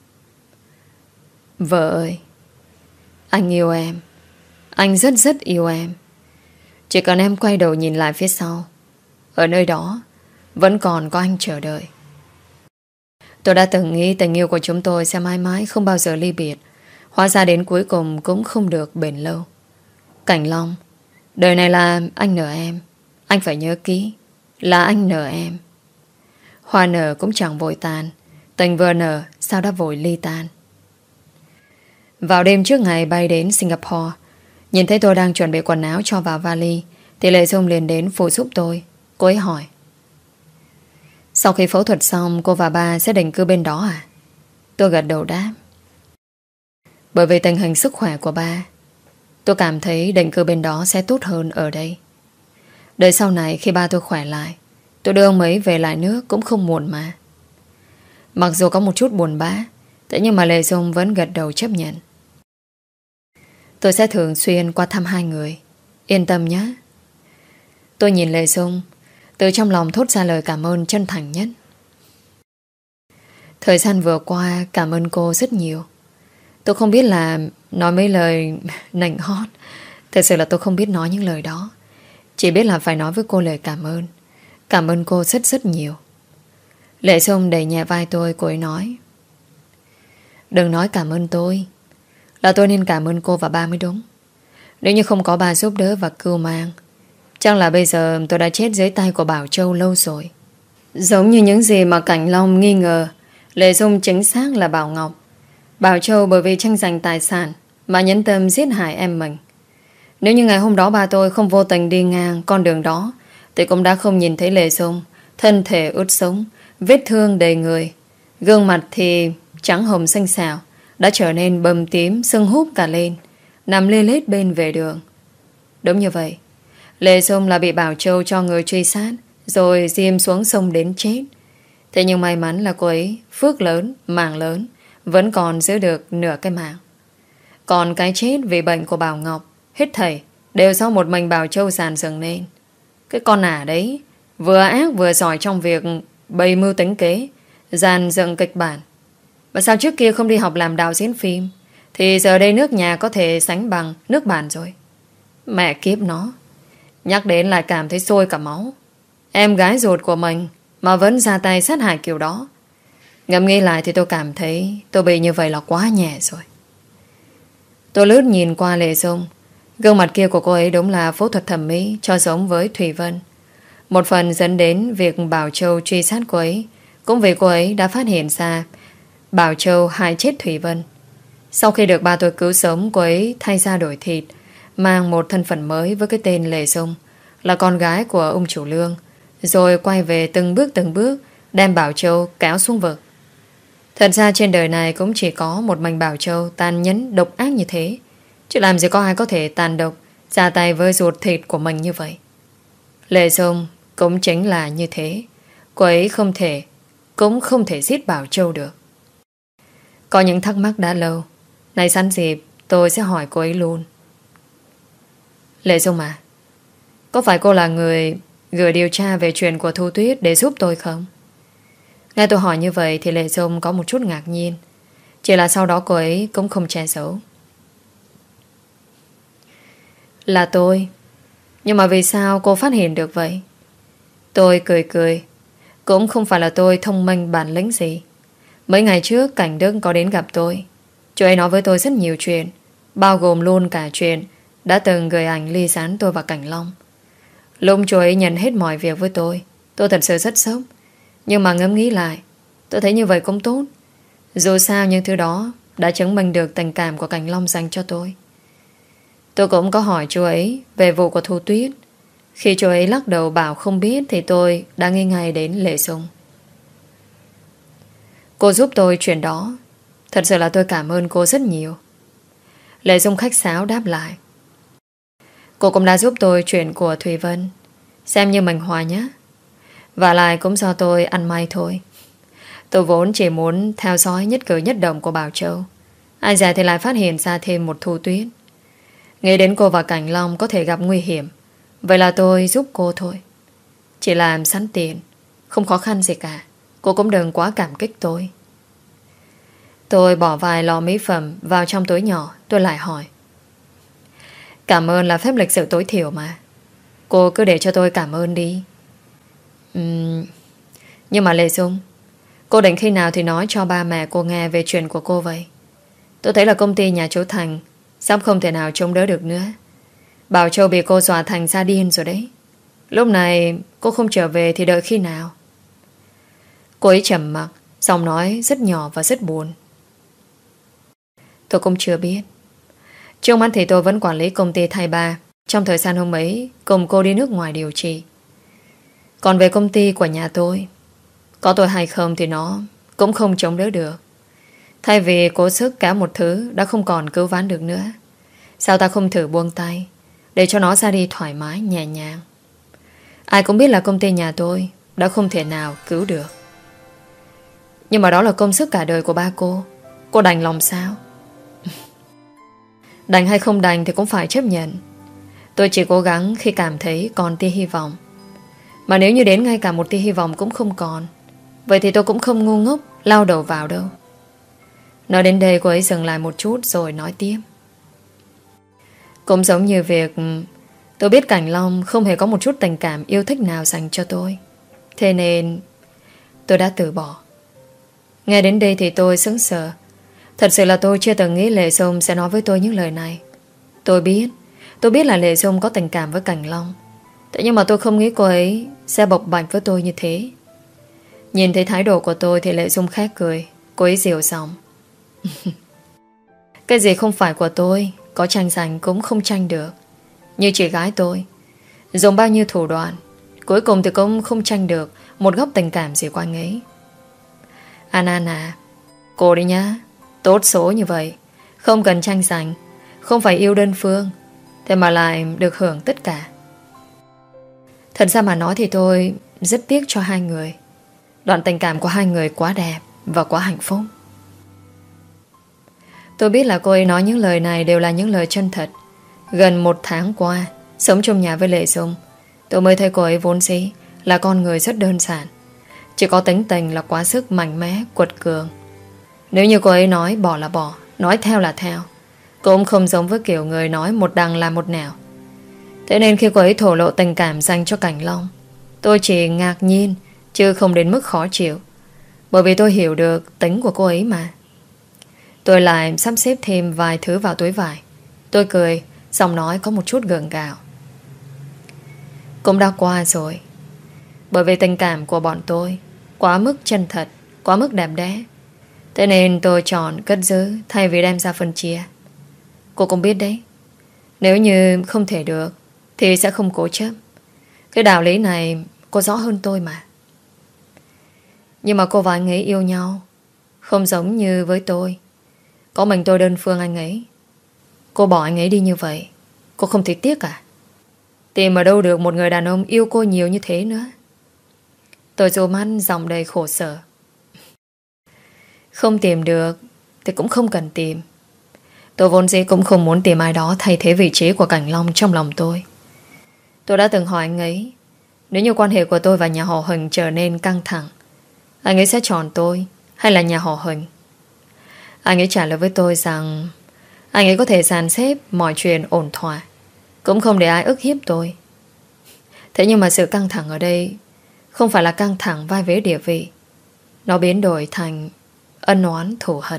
Vợ ơi, anh yêu em. Anh rất rất yêu em. Chỉ cần em quay đầu nhìn lại phía sau, ở nơi đó vẫn còn có anh chờ đợi. Tôi đã từng nghĩ tình yêu của chúng tôi sẽ mãi mãi không bao giờ ly biệt. Hóa ra đến cuối cùng cũng không được bền lâu. Cảnh Long, đời này là anh nợ em. Anh phải nhớ kỹ, là anh nợ em. Hoa nở cũng chẳng vội tàn, tình vừa nở sao đã vội ly tan. Vào đêm trước ngày bay đến Singapore, nhìn thấy tôi đang chuẩn bị quần áo cho vào vali, thì Lệ Dung liền đến phụ giúp tôi. Cô ấy hỏi: sau khi phẫu thuật xong, cô và ba sẽ định cư bên đó à? Tôi gật đầu đáp: bởi vì tình hình sức khỏe của ba, tôi cảm thấy định cư bên đó sẽ tốt hơn ở đây. Đời sau này khi ba tôi khỏe lại, tôi đưa ông ấy về lại nước cũng không muộn mà. Mặc dù có một chút buồn bã, thế nhưng mà Lệ Dung vẫn gật đầu chấp nhận. Tôi sẽ thường xuyên qua thăm hai người, yên tâm nhé. Tôi nhìn Lệ Dung, từ trong lòng thốt ra lời cảm ơn chân thành nhất. Thời gian vừa qua cảm ơn cô rất nhiều. Tôi không biết là nói mấy lời nịnh hót. Thật sự là tôi không biết nói những lời đó. Chỉ biết là phải nói với cô lời cảm ơn. Cảm ơn cô rất rất nhiều. Lệ Dung đẩy nhẹ vai tôi. Cô ấy nói: đừng nói cảm ơn tôi, là tôi nên cảm ơn cô và ba mới đúng. Nếu như không có ba giúp đỡ và cưu mang, chắc là bây giờ tôi đã chết dưới tay của Bảo Châu lâu rồi. Giống như những gì mà Cảnh Long nghi ngờ, Lệ Dung chính xác là Bảo Ngọc. Bảo Châu bởi vì tranh giành tài sản mà nhẫn tâm giết hại em mình. Nếu như ngày hôm đó ba tôi không vô tình đi ngang con đường đó, thì cũng đã không nhìn thấy Lệ Dung, thân thể ướt sũng, vết thương đầy người, gương mặt thì trắng hồng xanh xao, đã trở nên bầm tím, sưng húp cả lên, nằm lê lết bên vệ đường. Đúng như vậy, Lệ Dung là bị Bảo Châu cho người truy sát, rồi diêm xuống sông đến chết. Thế nhưng may mắn là cô ấy phước lớn, mạng lớn, vẫn còn giữ được nửa cái mạng. Còn cái chết vì bệnh của Bảo Ngọc, hết thảy đều do một mình Bảo Châu dàn dựng nên. Cái con ả đấy vừa ác vừa giỏi trong việc bày mưu tính kế, dàn dựng kịch bản. Và sao trước kia không đi học làm đạo diễn phim, thì giờ đây nước nhà có thể sánh bằng nước bạn rồi. Mẹ kiếp nó, nhắc đến lại cảm thấy sôi cả máu. Em gái ruột của mình mà vẫn ra tay sát hại kiểu đó. Ngẫm nghĩ lại thì tôi cảm thấy tôi bị như vậy là quá nhẹ rồi. Tôi lướt nhìn qua Lệ Dung. Gương mặt kia của cô ấy đúng là phẫu thuật thẩm mỹ cho giống với Thủy Vân. Một phần dẫn đến việc Bảo Châu truy sát cô ấy cũng vì cô ấy đã phát hiện ra Bảo Châu hại chết Thủy Vân. Sau khi được ba tôi cứu sống, cô ấy thay da đổi thịt, mang một thân phận mới với cái tên Lệ Dung, là con gái của ông chủ Lương, rồi quay về từng bước đem Bảo Châu kéo xuống vực. Thật ra trên đời này cũng chỉ có một mình Bảo Châu tàn nhẫn độc ác như thế. Chứ làm gì có ai có thể tàn độc ra tay với ruột thịt của mình như vậy. Lệ Dung cũng chính là như thế. Cô ấy cũng không thể giết Bảo Châu được. Có những thắc mắc đã lâu, nay sẵn dịp tôi sẽ hỏi cô ấy luôn. Lệ Dung à, có phải cô là người gửi điều tra về chuyện của Thu Tuyết để giúp tôi không? Nghe tôi hỏi như vậy thì Lệ Dung có một chút ngạc nhiên. Chỉ là sau đó cô ấy cũng không che giấu. Là tôi. Nhưng mà vì sao cô phát hiện được vậy? Tôi cười cười. Cũng không phải là tôi thông minh bản lĩnh gì. Mấy ngày trước Cảnh Đức có đến gặp tôi. Chú ấy nói với tôi rất nhiều chuyện, bao gồm luôn cả chuyện đã từng gửi ảnh ly gián tôi và Cảnh Long. Lúc chú ấy nhận hết mọi việc với tôi thật sự rất sốc. Nhưng mà ngẫm nghĩ lại, tôi thấy như vậy cũng tốt. Dù sao những thứ đó đã chứng minh được tình cảm của Cảnh Long dành cho tôi. Tôi cũng có hỏi chú ấy về vụ của Thu Tuyết. Khi chú ấy lắc đầu bảo không biết thì tôi đã nghĩ ngay đến Lệ Dung. Cô giúp tôi chuyện đó. Thật sự là tôi cảm ơn cô rất nhiều. Lệ Dung khách sáo đáp lại. Cô cũng đã giúp tôi chuyện của Thùy Vân. Xem như mình hòa nhé. Và lại cũng do tôi ăn may thôi. Tôi vốn chỉ muốn theo dõi nhất cử nhất động của Bảo Châu. Ai dè thì lại phát hiện ra thêm một Thu Tuyết. Nghĩ đến cô và Cảnh Long có thể gặp nguy hiểm, vậy là tôi giúp cô thôi. Chỉ làm sẵn tiền, không khó khăn gì cả. Cô cũng đừng quá cảm kích tôi. Tôi bỏ vài lọ mỹ phẩm vào trong túi nhỏ. Tôi lại hỏi. Cảm ơn là phép lịch sự tối thiểu mà. Cô cứ để cho tôi cảm ơn đi. Nhưng mà Lệ Dung, cô định khi nào thì nói cho ba mẹ cô nghe về chuyện của cô vậy? Tôi thấy là công ty nhà chú Thành sắp không thể nào chống đỡ được nữa. Bảo Châu bị cô dọa thành ra điên rồi đấy. Lúc này cô không trở về thì đợi khi nào? Cô ấy trầm mặc, giọng nói rất nhỏ và rất buồn. Tôi cũng chưa biết. Trước mắt thì tôi vẫn quản lý công ty thầy ba. Trong thời gian hôm ấy cùng cô đi nước ngoài điều trị. Còn về công ty của nhà tôi, có tôi hay không thì nó cũng không chống đỡ được. Thay vì cố sức cả một thứ đã không còn cứu vãn được nữa, sao ta không thử buông tay để cho nó ra đi thoải mái nhẹ nhàng? Ai cũng biết là công ty nhà tôi đã không thể nào cứu được. Nhưng mà đó là công sức cả đời của ba cô. Cô đành lòng sao? Đành hay không đành thì cũng phải chấp nhận. Tôi chỉ cố gắng khi cảm thấy còn tia hy vọng. Mà nếu như đến ngay cả một tia hy vọng cũng không còn, vậy thì tôi cũng không ngu ngốc lao đầu vào đâu. Nói đến đây cô ấy dừng lại một chút rồi nói tiếp. Cũng giống như việc tôi biết Cảnh Long không hề có một chút tình cảm yêu thích nào dành cho tôi. Thế nên tôi đã từ bỏ. Nghe đến đây thì tôi sững sờ. Thật sự là tôi chưa từng nghĩ Lệ Dung sẽ nói với tôi những lời này. Tôi biết là Lệ Dung có tình cảm với Cảnh Long. Thế nhưng mà tôi không nghĩ cô ấy sẽ bộc bạch với tôi như thế. Nhìn thấy thái độ của tôi thì Lệ Dung khẽ cười. Cô ấy dịu giọng. Cái gì không phải của tôi, có tranh giành cũng không tranh được. Như chị gái tôi, dùng bao nhiêu thủ đoạn, cuối cùng thì cũng không tranh được một góc tình cảm gì của anh ấy. An à, cô đi nhá. Tốt số như vậy, không cần tranh giành, không phải yêu đơn phương, thế mà lại được hưởng tất cả. Thật ra mà nói thì tôi rất tiếc cho hai người. Đoạn tình cảm của hai người quá đẹp và quá hạnh phúc. Tôi biết là cô ấy nói những lời này đều là những lời chân thật. Gần 1 tháng qua sống chung nhà với Lệ Dung, tôi mới thấy cô ấy vốn dĩ là con người rất đơn giản, chỉ có tính tình là quá sức mạnh mẽ, quật cường. Nếu như cô ấy nói bỏ là bỏ, nói theo là theo, cũng không giống với kiểu người nói một đằng là một nẻo. Thế nên khi cô ấy thổ lộ tình cảm dành cho Cảnh Long, tôi chỉ ngạc nhiên chứ không đến mức khó chịu, bởi vì tôi hiểu được tính của cô ấy mà. Tôi lại sắp xếp thêm vài thứ vào túi vải. Tôi cười, giọng nói có một chút gượng gạo. Cũng đã qua rồi. Bởi vì tình cảm của bọn tôi quá mức chân thật, quá mức đẹp đẽ, thế nên tôi chọn cất giữ thay vì đem ra phân chia. Cô cũng biết đấy, nếu như không thể được thì sẽ không cố chấp. Cái đạo lý này cô rõ hơn tôi mà. Nhưng mà cô và anh ấy yêu nhau không giống như với tôi. Có mình tôi đơn phương anh ấy. Cô bỏ anh ấy đi như vậy, cô không thấy tiếc à? Tìm ở đâu được một người đàn ông yêu cô nhiều như thế nữa. Tôi rủ mắt giọng đầy khổ sở. Không tìm được thì cũng không cần tìm. Tôi vốn dĩ cũng không muốn tìm ai đó thay thế vị trí của Cảnh Long trong lòng tôi. Tôi đã từng hỏi anh ấy, nếu như quan hệ của tôi và nhà họ Huỳnh trở nên căng thẳng, anh ấy sẽ chọn tôi hay là nhà họ Huỳnh? Anh ấy trả lời với tôi rằng anh ấy có thể dàn xếp mọi chuyện ổn thỏa, cũng không để ai ức hiếp tôi. Thế nhưng mà sự căng thẳng ở đây không phải là căng thẳng vai vế địa vị. Nó biến đổi thành ân oán thù hận.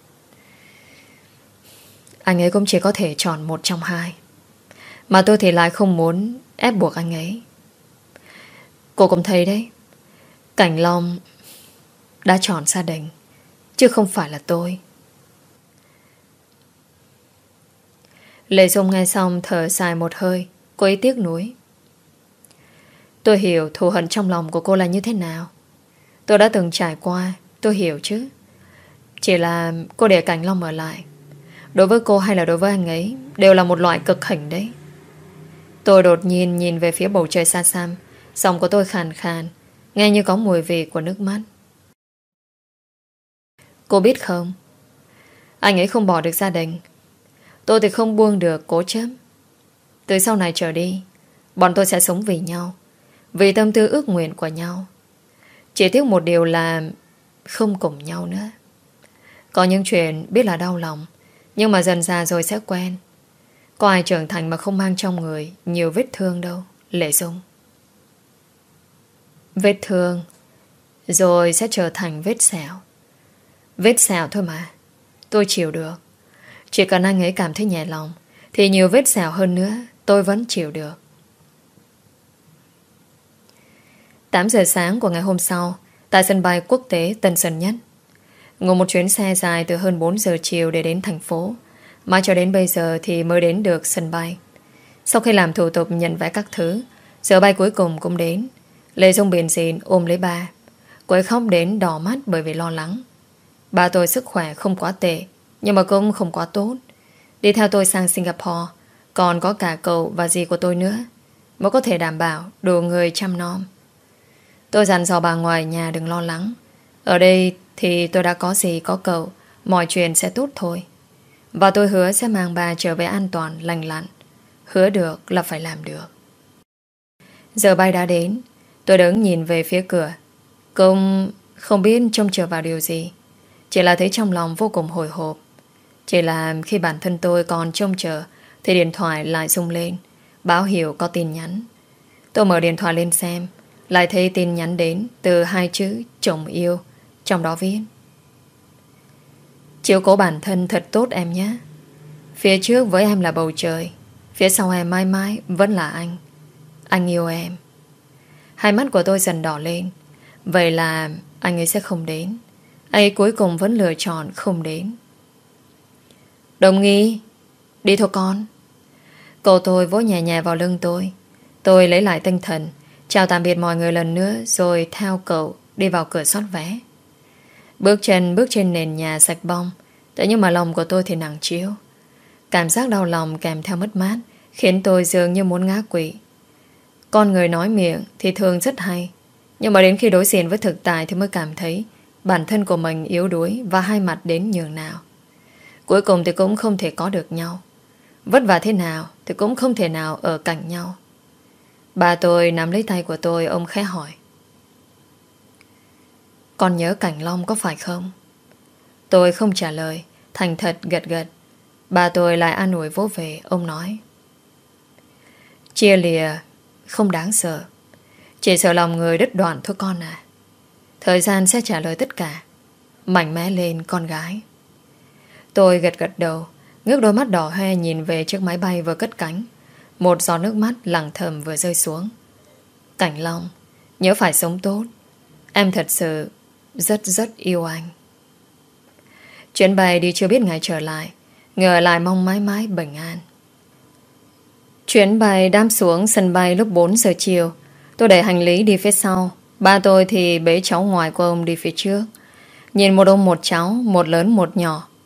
Anh ấy cũng chỉ có thể chọn một trong hai, mà tôi thì lại không muốn ép buộc anh ấy. Cô cũng thấy đấy, Cảnh Long đã chọn gia đình, chứ không phải là tôi. Lệ Dung nghe xong thở dài một hơi. Cô ấy tiếc nuối. Tôi hiểu thù hận trong lòng của cô là như thế nào. Tôi đã từng trải qua, tôi hiểu chứ. Chỉ là cô để Cảnh Long ở lại, đối với cô hay là đối với anh ấy, đều là một loại cực hình đấy. Tôi đột nhiên nhìn về phía bầu trời xa xăm. Giọng của tôi khàn khàn, nghe như có mùi vị của nước mắt. Cô biết không, anh ấy không bỏ được gia đình, tôi thì không buông được cố chấp. Từ sau này trở đi, bọn tôi sẽ sống vì nhau, vì tâm tư ước nguyện của nhau. Chỉ tiếc một điều là không cùng nhau nữa. Có những chuyện biết là đau lòng, nhưng mà dần dà rồi sẽ quen. Có ai trưởng thành mà không mang trong người nhiều vết thương đâu, Lệ Dung. Vết thương rồi sẽ trở thành vết sẹo. Vết sẹo thôi mà, tôi chịu được. Chỉ cần anh ấy cảm thấy nhẹ lòng, thì nhiều vết sẹo hơn nữa tôi vẫn chịu được. 8 giờ sáng của ngày hôm sau, tại sân bay quốc tế Tân Sơn Nhất, ngồi một chuyến xe dài từ hơn 4 giờ chiều để đến thành phố, mãi cho đến bây giờ thì mới đến được sân bay. Sau khi làm thủ tục nhận vé các thứ, giờ bay cuối cùng cũng đến. Lệ Dung bền xịn ôm lấy ba. Cô ấy khóc đến đỏ mắt bởi vì lo lắng. Ba tôi sức khỏe không quá tệ, nhưng mà cũng không quá tốt. Đi theo tôi sang Singapore, còn có cả cậu và dì của tôi nữa, mới có thể đảm bảo đủ người chăm nom. Tôi dặn dò bà ngoài nhà đừng lo lắng. Ở đây thì tôi đã có dì có cậu, mọi chuyện sẽ tốt thôi. Và tôi hứa sẽ mang bà trở về an toàn, lành lặn. Hứa được là phải làm được. Giờ bay đã đến. Tôi đứng nhìn về phía cửa. Cũng không biết trông chờ vào điều gì, chỉ là thấy trong lòng vô cùng hồi hộp. Chỉ là khi bản thân tôi còn trông chờ thì điện thoại lại rung lên, báo hiệu có tin nhắn. Tôi mở điện thoại lên xem, lại thấy tin nhắn đến từ hai chữ chồng yêu. Trong đó viết: chiếu cố bản thân thật tốt em nhé. Phía trước với em là bầu trời, phía sau em mãi mãi vẫn là anh. Anh yêu em. Hai mắt của tôi dần đỏ lên. Vậy là anh ấy sẽ không đến. Anh ấy cuối cùng vẫn lựa chọn không đến. Đồng nghi, đi thôi con. Cô tôi vỗ nhẹ nhẹ vào lưng tôi. Tôi lấy lại tinh thần, chào tạm biệt mọi người lần nữa, rồi theo cậu đi vào cửa soát vé. Bước trên nền nhà sạch bong. Thế nhưng mà lòng của tôi thì nặng trĩu. Cảm giác đau lòng kèm theo mất mát khiến tôi dường như muốn ngã quỵ. Con người nói miệng thì thường rất hay, nhưng mà đến khi đối diện với thực tại thì mới cảm thấy bản thân của mình yếu đuối và hai mặt đến nhường nào. Cuối cùng thì cũng không thể có được nhau. Vất vả thế nào thì cũng không thể nào ở cạnh nhau. Bà tôi nắm lấy tay của tôi, ông khẽ hỏi: con nhớ Cảnh Long có phải không? Tôi không trả lời, thành thật gật gật. Bà tôi lại an ủi vỗ về. Ông nói: chia lìa không đáng sợ, chỉ sợ lòng người đứt đoạn thôi con à. Thời gian sẽ trả lời tất cả. Mạnh mẽ lên con gái. Tôi gật gật đầu, ngước đôi mắt đỏ hoe nhìn về chiếc máy bay vừa cất cánh. Một giọt nước mắt lặng thầm vừa rơi xuống. Cảnh Long, nhớ phải sống tốt. Em thật sự rất rất yêu anh. Chuyến bay đi chưa biết ngày trở lại, ngờ lại mong mãi mãi bình an. Chuyến bay đáp xuống sân bay lúc 4 giờ chiều. Tôi đẩy hành lý đi phía sau. Ba tôi thì bế cháu ngoại của ông đi phía trước. Nhìn một ông một cháu, một lớn một nhỏ,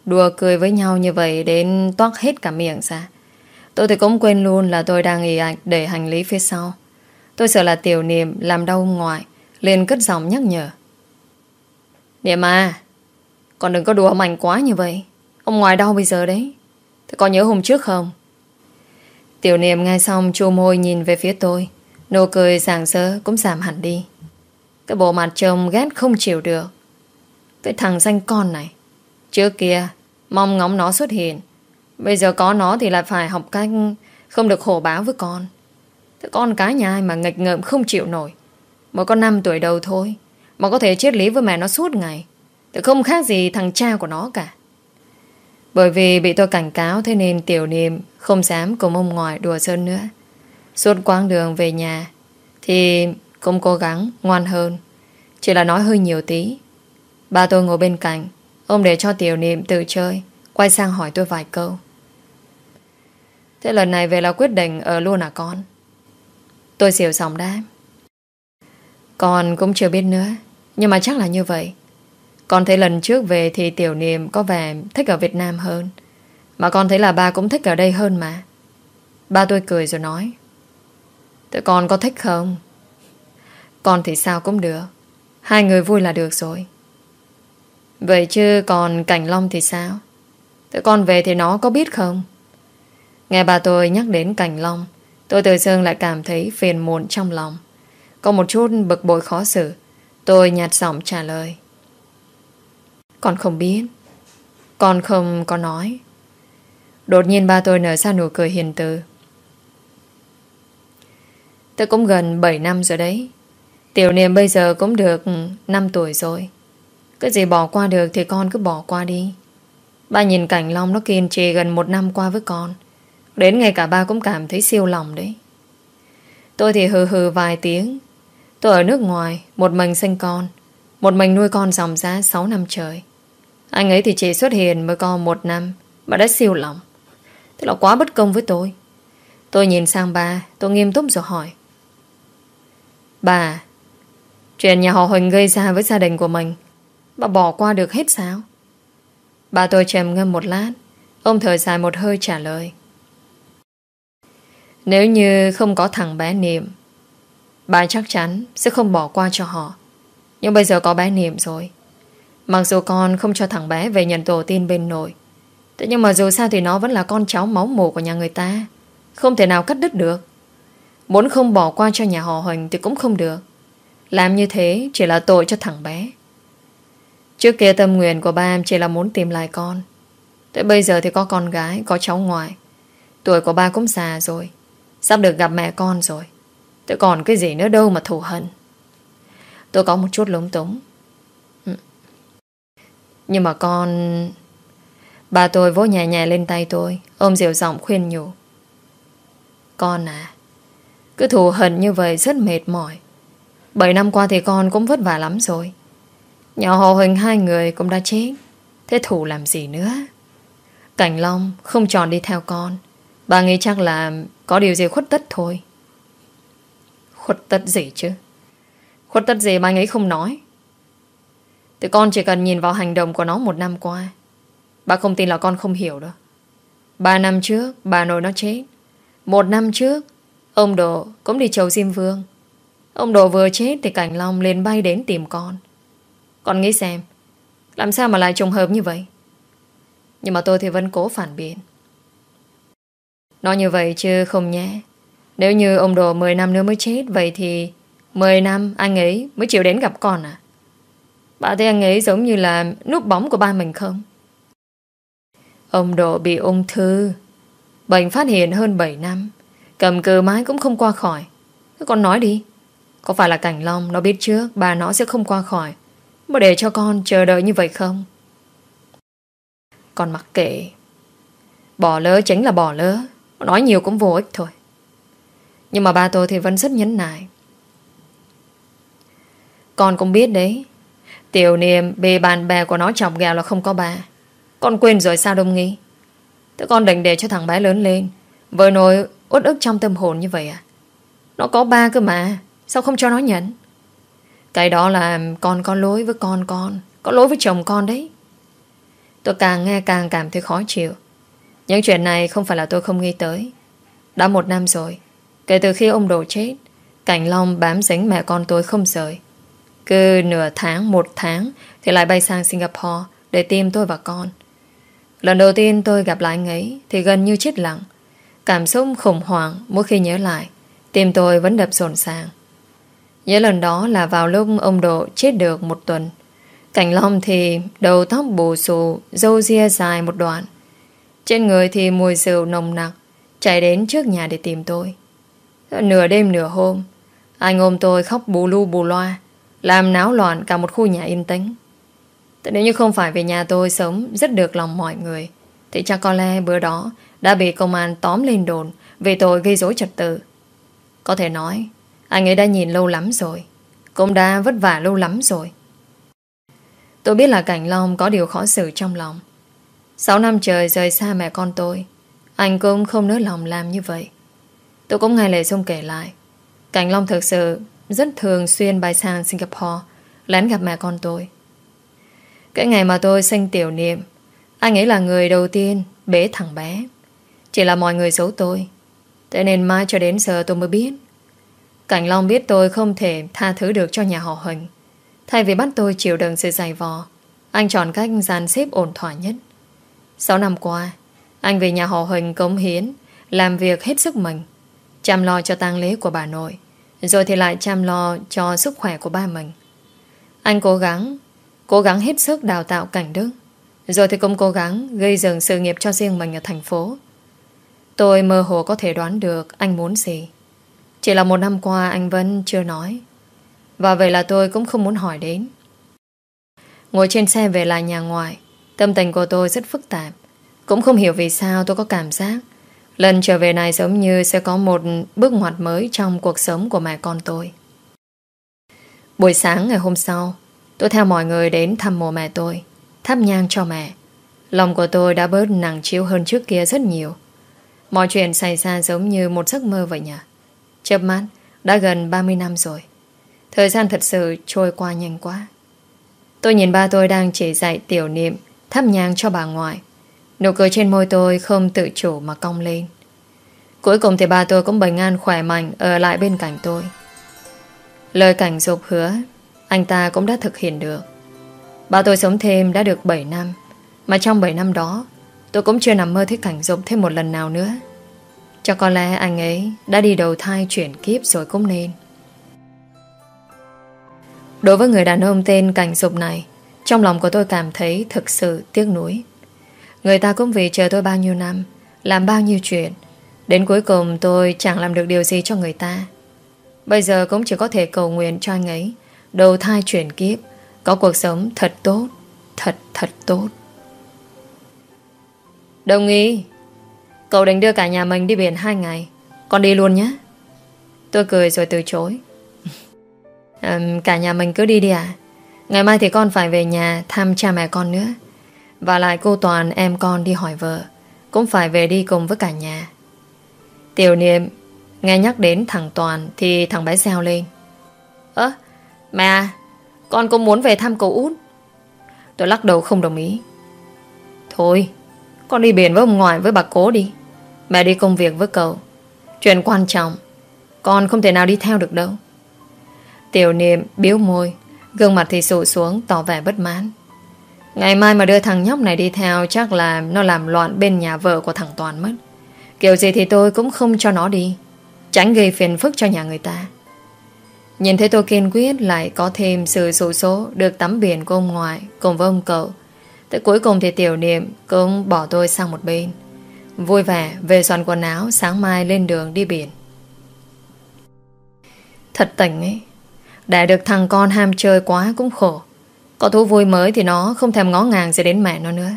Đùa cười với nhau như vậy đến toác hết cả miệng ra. Tôi thì cũng quên luôn là tôi đang ì ạch để hành lý phía sau. Tôi sợ là Tiểu Niệm làm đau ông ngoại, liền cất giọng nhắc nhở. Niệm à, con đừng có đùa mạnh quá như vậy. Ông ngoại đau bây giờ đấy. Thế con nhớ hôm trước không? Tiểu Niệm nghe xong chu môi nhìn về phía tôi. Nụ cười sảng sỡ cũng giảm hẳn đi. Cái bộ mặt trông ghét không chịu được. Cái thằng danh con này, trước kia mong ngóng nó xuất hiện, bây giờ có nó thì lại phải học cách không được hổ báo với con. Thế con cái nhà ai mà nghịch ngợm không chịu nổi. Mới có 5 tuổi đầu thôi mà có thể triết lý với mẹ nó suốt ngày, thì không khác gì thằng cha của nó cả. Bởi vì bị tôi cảnh cáo, thế nên Tiểu Niệm không dám cùng ông ngoại đùa giỡn nữa. Suốt quãng đường về nhà thì cũng cố gắng ngoan hơn, chỉ là nói hơi nhiều tí. Ba tôi ngồi bên cạnh, ông để cho Tiểu Niệm tự chơi, quay sang hỏi tôi vài câu. Thế lần này về là quyết định ở luôn à con? Tôi xỉu xỏng đáp. Con cũng chưa biết nữa, nhưng mà chắc là như vậy. Con thấy lần trước về thì Tiểu Niệm có vẻ thích ở Việt Nam hơn, mà con thấy là ba cũng thích ở đây hơn mà. Ba tôi cười rồi nói. Thế con có thích không? Con thì sao cũng được, hai người vui là được rồi. Vậy chứ còn Cảnh Long thì sao? Thế con về thì nó có biết không? Nghe bà tôi nhắc đến Cảnh Long, tôi tự dưng lại cảm thấy phiền muộn trong lòng, có một chút bực bội khó xử. Tôi nhạt giọng trả lời. Con không biết, con không có nói. Đột nhiên ba tôi nở ra nụ cười hiền từ. Tôi cũng gần 7 năm rồi đấy. Tiểu Niệm bây giờ cũng được 5 tuổi rồi. Cái gì bỏ qua được thì con cứ bỏ qua đi. Ba nhìn Cảnh Long nó kiên trì gần 1 năm qua với con, đến ngay cả ba cũng cảm thấy siêu lòng đấy. Tôi thì hừ hừ vài tiếng. Tôi ở nước ngoài, một mình sinh con, một mình nuôi con dòng dã 6 năm trời. Anh ấy thì chỉ xuất hiện mới có 1 năm mà đã siêu lòng. Thế là quá bất công với tôi. Tôi nhìn sang ba, tôi nghiêm túc rồi hỏi. Bà, chuyện nhà họ Huỳnh gây ra với gia đình của mình, bà bỏ qua được hết sao? Bà tôi trầm ngâm một lát, ông thở dài một hơi trả lời. Nếu như không có thằng bé Niệm, bà chắc chắn sẽ không bỏ qua cho họ. Nhưng bây giờ có bé Niệm rồi. Mặc dù con không cho thằng bé về nhận tổ tiên bên nội, thế nhưng mà dù sao thì nó vẫn là con cháu máu mủ của nhà người ta, không thể nào cắt đứt được. Muốn không bỏ qua cho nhà họ Huỳnh thì cũng không được. Làm như thế chỉ là tội cho thằng bé. Trước kia tâm nguyện của ba em chỉ là muốn tìm lại con. Thế bây giờ thì có con gái, có cháu ngoại. Tuổi của ba cũng già rồi, sắp được gặp mẹ con rồi. Thế còn cái gì nữa đâu mà thù hận. Tôi có một chút lúng túng. Nhưng mà con... Bà tôi vỗ nhẹ nhẹ lên tay tôi, ôm dịu giọng khuyên nhủ. Con à, cứ thù hận như vậy rất mệt mỏi. 7 năm qua thì con cũng vất vả lắm rồi. Nhà họ Huỳnh 2 người cũng đã chết, thế thù làm gì nữa. Cảnh Long không chọn đi theo con, bà nghĩ chắc là có điều gì khuất tất thôi. Khuất tất gì chứ? Khuất tất gì mà anh ấy không nói? Thì con chỉ cần nhìn vào hành động của nó 1 năm qua, bà không tin là con không hiểu đâu. 3 năm trước bà nội nó chết. 1 năm trước ông Độ cũng đi chầu Diêm Vương. Ông Độ vừa chết thì Cảnh Long liền bay đến tìm con. Con nghĩ xem, làm sao mà lại trùng hợp như vậy? Nhưng mà tôi thì vẫn cố phản biện. Nói như vậy chứ không nhé. Nếu như ông Độ 10 năm nữa mới chết, vậy thì 10 năm anh ấy mới chịu đến gặp con à? Bà thấy anh ấy giống như là núp bóng của ba mình không? Ông Độ bị ung thư, bệnh phát hiện hơn 7 năm, cầm cự mãi cũng không qua khỏi. Thế con nói đi, có phải là Cảnh Long nó biết trước bà nó sẽ không qua khỏi, mà để cho con chờ đợi như vậy không? Con mặc kệ. Bỏ lỡ chính là bỏ lỡ, nói nhiều cũng vô ích thôi. Nhưng mà ba tôi thì vẫn rất nhẫn nại. Con cũng biết đấy, Tiểu Niệm bị bạn bè của nó chọc ghẹo là không có ba. Con quên rồi sao Đông Nghi? Thế con định để cho thằng bé lớn lên với nỗi uất ức trong tâm hồn như vậy à? Nó có ba cơ mà, sao không cho nó nhận? Cái đó là con có lỗi với con, có lỗi với chồng con đấy. tôi càng nghe càng cảm thấy khó chịu. Những chuyện này không phải là tôi không nghĩ tới. Đã 1 năm rồi, kể từ khi ông Đồ chết, Cảnh Long bám dính mẹ con tôi không rời. Cứ nửa tháng, 1 tháng thì lại bay sang Singapore để tìm tôi và con. Lần đầu tiên tôi gặp lại anh ấy thì gần như chết lặng. Cảm xúc khủng hoảng mỗi khi nhớ lại, tim tôi vẫn đập rộn ràng. Nhớ lần đó là vào lúc ông Độ chết được 1 tuần. Cảnh Long thì đầu tóc bù xù, râu ria dài một đoạn. Trên người thì mùi rượu nồng nặc, chạy đến trước nhà để tìm tôi. Nửa đêm nửa hôm, anh ôm tôi khóc bù lu bù loa, làm náo loạn cả một khu nhà yên tĩnh. Nếu như không phải về nhà tôi sống rất được lòng mọi người, thì chắc có lẽ bữa đó đã bị công an tóm lên đồn về tội gây rối trật tự. Có thể nói anh ấy đã nhìn lâu lắm rồi, cũng đã vất vả lâu lắm rồi. Tôi biết là Cảnh Long có điều khó xử trong lòng. 6 năm trời rời xa mẹ con tôi, anh cũng không nỡ lòng làm như vậy. Tôi cũng nghe Lệ Dung kể lại, Cảnh Long thực sự rất thường xuyên bay sang Singapore lén gặp mẹ con tôi. Cái ngày mà tôi sinh Tiểu Niệm, anh ấy là người đầu tiên bế thằng bé. Chỉ là mọi người giấu tôi, thế nên mai cho đến giờ tôi mới biết. Cảnh Long biết tôi không thể tha thứ được cho nhà họ Huỳnh. Thay vì bắt tôi chịu đựng sự dày vò, anh chọn cách dàn xếp ổn thỏa nhất. 6 năm qua, anh vì nhà họ Huỳnh cống hiến, làm việc hết sức mình, chăm lo cho tang lễ của bà nội, rồi thì lại chăm lo cho sức khỏe của ba mình. Anh cố gắng hết sức đào tạo Cảnh Đức, rồi thì cũng cố gắng gây dựng sự nghiệp cho riêng mình ở thành phố. Tôi mơ hồ có thể đoán được anh muốn gì. Chỉ là 1 năm qua anh vẫn chưa nói, và vậy là tôi cũng không muốn hỏi đến. Ngồi trên xe về lại nhà ngoại, tâm tình của tôi rất phức tạp. Cũng không hiểu vì sao tôi có cảm giác lần trở về này giống như sẽ có một bước ngoặt mới trong cuộc sống của mẹ con tôi. Buổi sáng ngày hôm sau, tôi theo mọi người đến thăm mộ mẹ tôi, thắp nhang cho mẹ. Lòng của tôi đã bớt nặng trĩu hơn trước kia rất nhiều. Mọi chuyện xảy ra giống như một giấc mơ vậy nhỉ. Chớp mắt đã gần 30 năm rồi. Thời gian thật sự trôi qua nhanh quá. Tôi nhìn ba tôi đang chỉ dạy Tiểu Niệm thắp nhang cho bà ngoại. Nụ cười trên môi tôi không tự chủ mà cong lên. Cuối cùng thì ba tôi cũng bình an khỏe mạnh ở lại bên cạnh tôi. Lời Cảnh Dục hứa, anh ta cũng đã thực hiện được. Ba tôi sống thêm đã được 7 năm, mà trong 7 năm đó tôi cũng chưa nằm mơ thấy Cảnh Dục thêm một lần nào nữa. Cho có lẽ anh ấy đã đi đầu thai chuyển kiếp rồi cũng nên. Đối với người đàn ông tên Cảnh Dục này, trong lòng của tôi cảm thấy thực sự tiếc nuối. Người ta cũng vì chờ tôi bao nhiêu năm, làm bao nhiêu chuyện, đến cuối cùng tôi chẳng làm được điều gì cho người ta. Bây giờ cũng chỉ có thể cầu nguyện cho anh ấy đầu thai chuyển kiếp, có cuộc sống thật tốt, thật tốt. Đồng ý. Cậu định đưa cả nhà mình đi biển 2 ngày, con đi luôn nhé. Tôi cười rồi từ chối. Cả nhà mình cứ đi đi à? Ngày mai thì con phải về nhà thăm cha mẹ con nữa. Và lại cô Toàn em con đi hỏi vợ, cũng phải về đi cùng với cả nhà. Tiểu Niệm nghe nhắc đến thằng Toàn thì thằng bé reo lên. Mẹ à, con cũng muốn về thăm cậu út. Tôi lắc đầu không đồng ý. Thôi, con đi biển với ông ngoại với bà cố đi. Mẹ đi công việc với cậu. Chuyện quan trọng, con không thể nào đi theo được đâu. Tiểu Niệm biếu môi, gương mặt thì sụ xuống tỏ vẻ bất mãn. Ngày mai mà đưa thằng nhóc này đi theo, chắc là nó làm loạn bên nhà vợ của thằng Toàn mất. Kiểu gì thì tôi cũng không cho nó đi, tránh gây phiền phức cho nhà người ta. Nhìn thấy tôi kiên quyết, lại có thêm sự sụ số được tắm biển của ông ngoại cùng với ông cậu. Tới cuối cùng thì Tiểu Niệm cũng bỏ tôi sang một bên, vui vẻ về soạn quần áo, sáng mai lên đường đi biển. Thật tỉnh ấy, để được thằng con ham chơi quá cũng khổ. Có thú vui mới thì nó không thèm ngó ngàng gì đến mẹ nó nữa.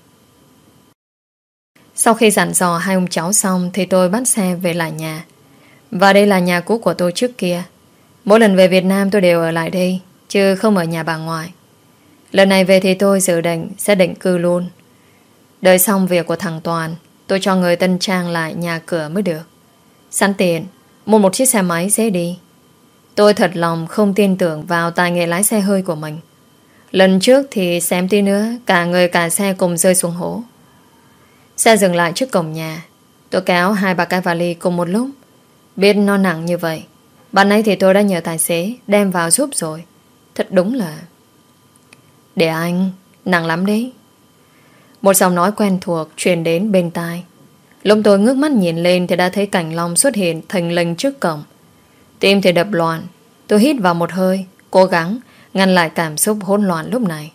Sau khi dặn dò hai ông cháu xong thì tôi bắt xe về lại nhà. Và đây là nhà cũ của tôi trước kia. Mỗi lần về Việt Nam tôi đều ở lại đây, chứ không ở nhà bà ngoại. Lần này về thì tôi dự định sẽ định cư luôn. Đợi xong việc của thằng Toàn, tôi cho người tân trang lại nhà cửa mới được. Sẵn tiền mua một chiếc xe máy dễ đi. Tôi thật lòng không tin tưởng vào tài nghệ lái xe hơi của mình. Lần trước thì xém tí nữa cả người cả xe cùng rơi xuống hố. Xe dừng lại trước cổng nhà. Tôi kéo 2-3 cái vali cùng một lúc. Biết nó nặng như vậy, ban nãy thì tôi đã nhờ tài xế đem vào giúp rồi. Thật đúng là... Để anh, nặng lắm đấy. Một giọng nói quen thuộc truyền đến bên tai. Lúc tôi ngước mắt nhìn lên thì đã thấy Cảnh Long xuất hiện thình lình trước cổng. Tim thì đập loạn. Tôi hít vào một hơi, cố gắng ngăn lại cảm xúc hỗn loạn lúc này.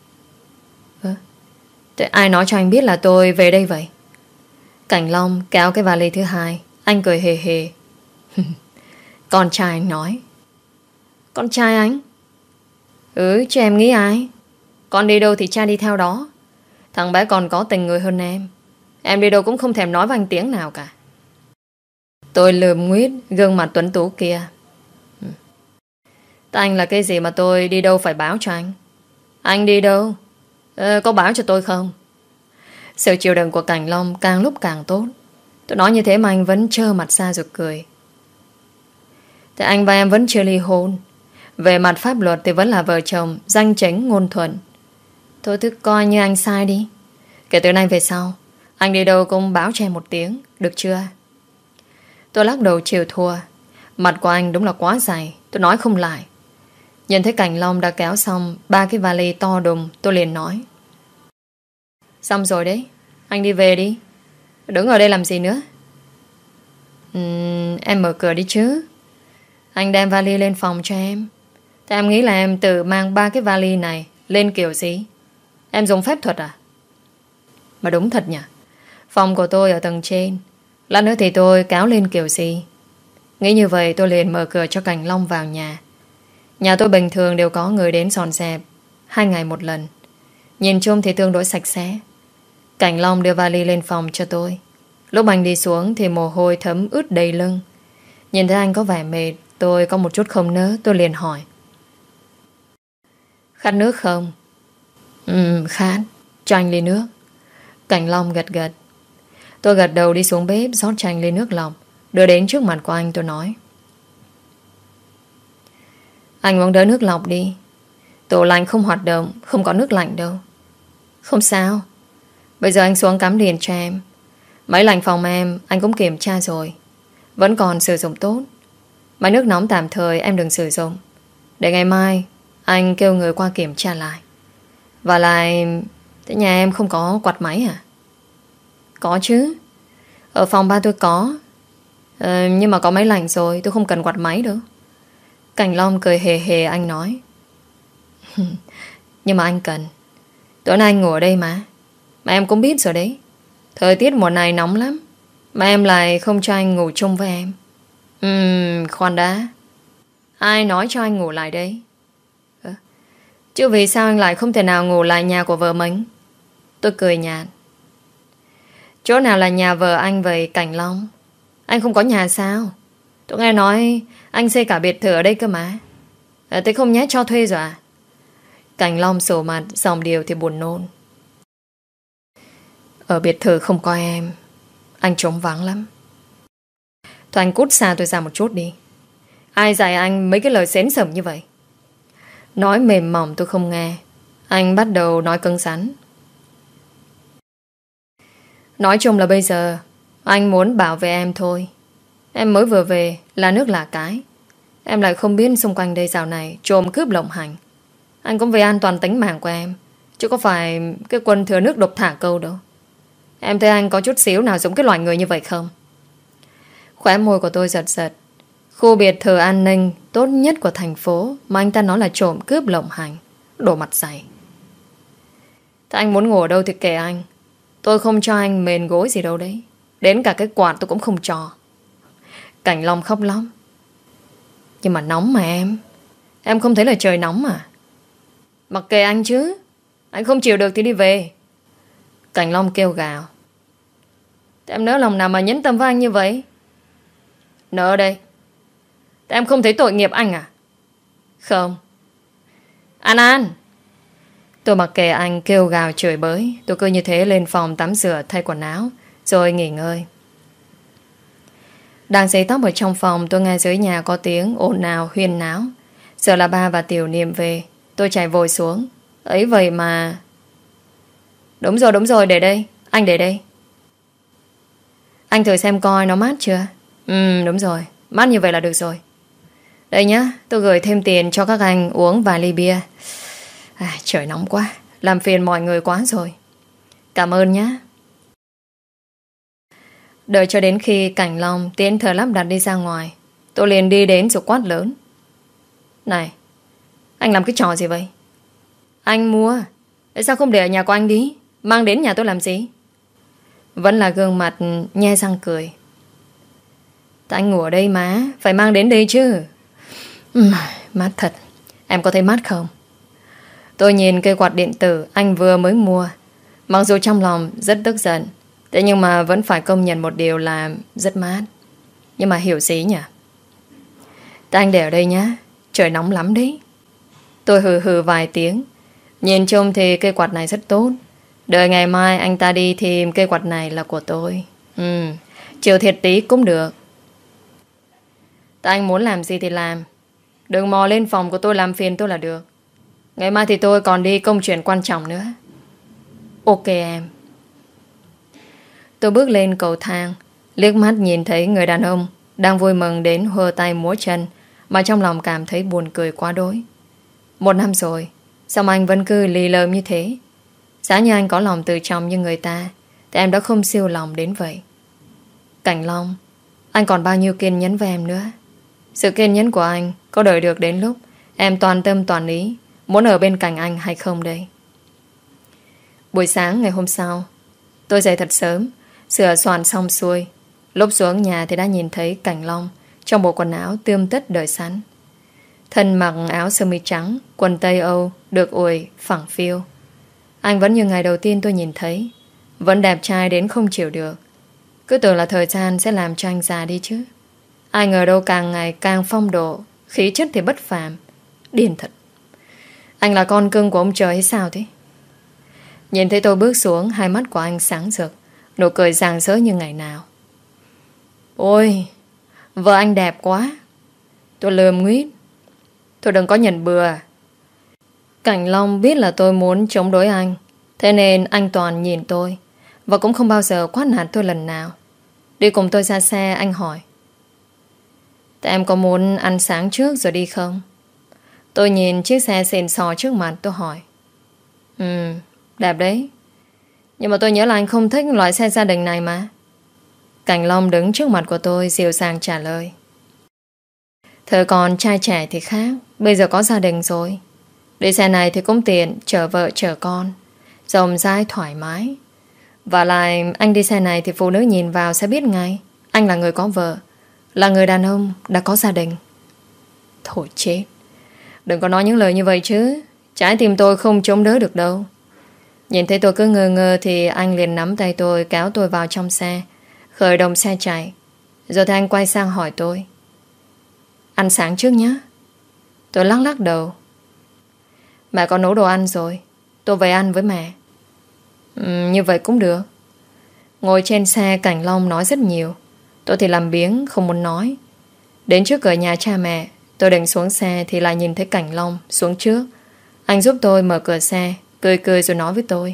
Thế ai nói cho anh biết là tôi về đây vậy? Cảnh Long kéo cái vali thứ hai. Anh cười hề hề. Con trai anh nói. Con trai anh? Chứ em nghĩ ai? Con đi đâu thì cha đi theo đó. Thằng bé còn có tình người hơn em. Em đi đâu cũng không thèm nói với anh tiếng nào cả. Tôi lườm nguyết gương mặt tuấn tú kia. Anh là cái gì mà tôi đi đâu phải báo cho anh? Anh đi đâu? Có báo cho tôi không? Sự chịu đựng của Cảnh Long càng lúc càng tốt. Tôi nói như thế mà anh vẫn trơ mặt ra rồi cười. Thế anh và em vẫn chưa ly hôn. Về mặt pháp luật thì vẫn là vợ chồng danh chính ngôn thuận. Thôi cứ coi như anh sai đi. Kể từ nay về sau, anh đi đâu cũng báo cho em một tiếng, được chưa? Tôi lắc đầu chịu thua. Mặt của anh đúng là quá dày, tôi nói không lại. Nhìn thấy Cảnh Long đã kéo xong 3 cái vali to đùng, tôi liền nói. Xong rồi đấy, anh đi về đi. Đứng ở đây làm gì nữa? Em mở cửa đi chứ. Anh đem vali lên phòng cho em. Thế em nghĩ là em tự mang 3 cái vali này lên kiểu gì? Em dùng phép thuật à? Mà đúng thật nhỉ. Phòng của tôi ở tầng trên. Lát nữa thì tôi kéo lên kiểu gì? Nghĩ như vậy tôi liền mở cửa cho Cảnh Long vào nhà. Nhà tôi bình thường đều có người đến dọn dẹp 2 ngày một lần. Nhìn chung thì tương đối sạch sẽ. Cảnh Long đưa vali lên phòng cho tôi. Lúc anh đi xuống thì mồ hôi thấm ướt đầy lưng. Nhìn thấy anh có vẻ mệt, tôi có một chút không nỡ. Tôi liền hỏi. Khát nước không? Khát. Cho anh ly nước. Cảnh Long gật gật. Tôi gật đầu đi xuống bếp rót cho anh ly nước lọc, đưa đến trước mặt của anh. Tôi nói. Anh uống đỡ nước lọc đi. Tủ lạnh không hoạt động, không có nước lạnh đâu. Không sao. Bây giờ anh xuống cắm điện cho em. Máy lạnh phòng em anh cũng kiểm tra rồi, vẫn còn sử dụng tốt. Máy nước nóng tạm thời em đừng sử dụng. Để ngày mai anh kêu người qua kiểm tra lại. Và lại, thế nhà em không có quạt máy à? Có chứ. Ở phòng ba tôi có. Nhưng mà có máy lạnh rồi, tôi không cần quạt máy đâu. Cảnh Long cười hề hề. Anh nói. Nhưng mà anh cần. Tối nay anh ngủ ở đây mà em cũng biết rồi đấy. Thời tiết mùa này nóng lắm, mà em lại không cho anh ngủ chung với em. Khoan đã. Ai nói cho anh ngủ lại đấy? Chứ vì sao anh lại không thể nào ngủ lại nhà của vợ mình? Tôi cười nhạt. Chỗ nào là nhà vợ anh vậy Cảnh Long? Anh không có nhà sao? Tôi nghe nói anh xây cả biệt thự ở đây cơ mà. Thế không nhé, cho thuê rồi à? Cảnh Long sổ mặt, dòng điều thì buồn nôn. Ở biệt thự không có em, anh trống vắng lắm. Thôi anh cút xa tôi ra một chút đi. Ai dạy anh mấy cái lời xến xẩm như vậy? Nói mềm mỏng tôi không nghe. Anh bắt đầu nói cứng rắn. Nói chung là bây giờ anh muốn bảo vệ em thôi. Em mới vừa về là nước lạ cái. Em lại không biết xung quanh đây dạo này trộm cướp lộng hành. Anh cũng về an toàn tính mạng của em, chứ có phải cái quân thừa nước độc thả câu đâu. Em thấy anh có chút xíu nào giống cái loại người như vậy không? Khóe môi của tôi giật giật. Khu biệt thự an ninh tốt nhất của thành phố mà anh ta nói là trộm cướp lộng hành. Đổ mặt dày. Thế anh muốn ngủ ở đâu thì kệ anh. Tôi không cho anh mền gối gì đâu đấy. Đến cả cái quạt tôi cũng không cho. Cảnh Long khóc lóc. Nhưng mà nóng mà em. Em không thấy là trời nóng mà. Mặc kệ anh chứ. Anh không chịu được thì đi về. Cảnh Long kêu gào. Thế em nỡ lòng nào mà nhẫn tâm với anh như vậy? Nỡ đây. Thế em không thấy tội nghiệp anh à? Không. An. Tôi mặc kệ anh kêu gào chửi bới. Tôi cứ như thế lên phòng tắm rửa thay quần áo rồi nghỉ ngơi. Đang sấy tóc ở trong phòng, tôi nghe dưới nhà có tiếng ồn ào huyên náo. Giờ là ba và Tiểu Niệm về. Tôi chạy vội xuống. Ấy vậy mà. Đúng rồi, để đây. Anh để đây. Anh thử xem coi nó mát chưa. Đúng rồi, mát như vậy là được rồi. Đây nhá, tôi gửi thêm tiền cho các anh uống vài ly bia. Trời nóng quá, làm phiền mọi người quá rồi. Cảm ơn nhá. Đợi cho đến khi Cảnh Long tiến thờ lắp đặt đi ra ngoài, tôi liền đi đến rồi quát lớn. Này, anh làm cái trò gì vậy? Anh mua, tại sao không để ở nhà của anh đi? Mang đến nhà tôi làm gì? Vẫn là gương mặt nhe răng cười. Tại anh ngủ ở đây má, phải mang đến đây chứ. Mát thật. Em có thấy mát không? Tôi nhìn cây quạt điện tử anh vừa mới mua. Mặc dù trong lòng rất tức giận, thế nhưng mà vẫn phải công nhận một điều là rất mát. Nhưng mà hiểu gì nhỉ? Tại anh để ở đây nhá, trời nóng lắm đấy. Tôi hừ hừ vài tiếng. Nhìn chung thì cây quạt này rất tốt. Đợi ngày mai anh ta đi thì cây quạt này là của tôi. Chịu thiệt tí cũng được. Tại anh muốn làm gì thì làm. Đừng mò lên phòng của tôi làm phiền tôi là được. Ngày mai thì tôi còn đi công chuyện quan trọng nữa. Ok em. Tôi bước lên cầu thang, liếc mắt nhìn thấy người đàn ông đang vui mừng đến hơ tay múa chân, mà trong lòng cảm thấy buồn cười quá đỗi. 1 năm rồi, sao mà anh vẫn cứ lì lợm như thế? Giá như anh có lòng từ trọng như người ta thì em đã không siêu lòng đến vậy. Cảnh Long, anh còn bao nhiêu kiên nhẫn với em nữa? Sự kiên nhẫn của anh có đợi được đến lúc em toàn tâm toàn ý muốn ở bên cạnh anh hay không đây? Buổi sáng ngày hôm sau, tôi dậy thật sớm, sửa soạn xong xuôi. Lúc xuống nhà thì đã nhìn thấy Cảnh Long trong bộ quần áo tươm tất đợi sẵn. Thân mặc áo sơ mi trắng, quần tây Âu được ủi phẳng phiu. Anh vẫn như ngày đầu tiên tôi nhìn thấy, vẫn đẹp trai đến không chịu được. Cứ tưởng là thời gian sẽ làm cho anh già đi chứ. Ai ngờ đâu càng ngày càng phong độ, khí chất thì bất phàm. Điên thật. Anh là con cưng của ông trời hay sao thế? Nhìn thấy tôi bước xuống, hai mắt của anh sáng rực, nụ cười rạng rỡ như ngày nào. Ôi, vợ anh đẹp quá. Tôi lườm nguyết. Tôi đừng có nhận bừa. Cảnh Long biết là tôi muốn chống đối anh, thế nên anh toàn nhìn tôi và cũng không bao giờ quát nạt tôi lần nào. Đi cùng tôi ra xe, anh hỏi: Thế em có muốn ăn sáng trước rồi đi không? Tôi nhìn chiếc xe xịn sò trước mặt, tôi hỏi: Đẹp đấy. Nhưng mà tôi nhớ là anh không thích loại xe gia đình này mà. Cảnh Long đứng trước mặt của tôi dịu dàng trả lời: Thời còn trai trẻ thì khác, bây giờ có gia đình rồi. Đi xe này thì cũng tiện, chở vợ chở con, rộng rãi thoải mái. Và lại anh đi xe này thì phụ nữ nhìn vào sẽ biết ngay anh là người có vợ, là người đàn ông đã có gia đình. Thôi chết. Đừng có nói những lời như vậy chứ. Trái tim tôi không chống đỡ được đâu. Nhìn thấy tôi cứ ngơ ngơ thì anh liền nắm tay tôi, kéo tôi vào trong xe, khởi động xe chạy. Rồi thì anh quay sang hỏi tôi: Ăn sáng trước nhé. Tôi lắc lắc đầu. Mẹ có nấu đồ ăn rồi, tôi về ăn với mẹ. Như vậy cũng được. Ngồi trên xe, Cảnh Long nói rất nhiều. Tôi thì làm biếng không muốn nói. Đến trước cửa nhà cha mẹ, tôi định xuống xe thì lại nhìn thấy Cảnh Long xuống trước. Anh giúp tôi mở cửa xe, cười cười rồi nói với tôi: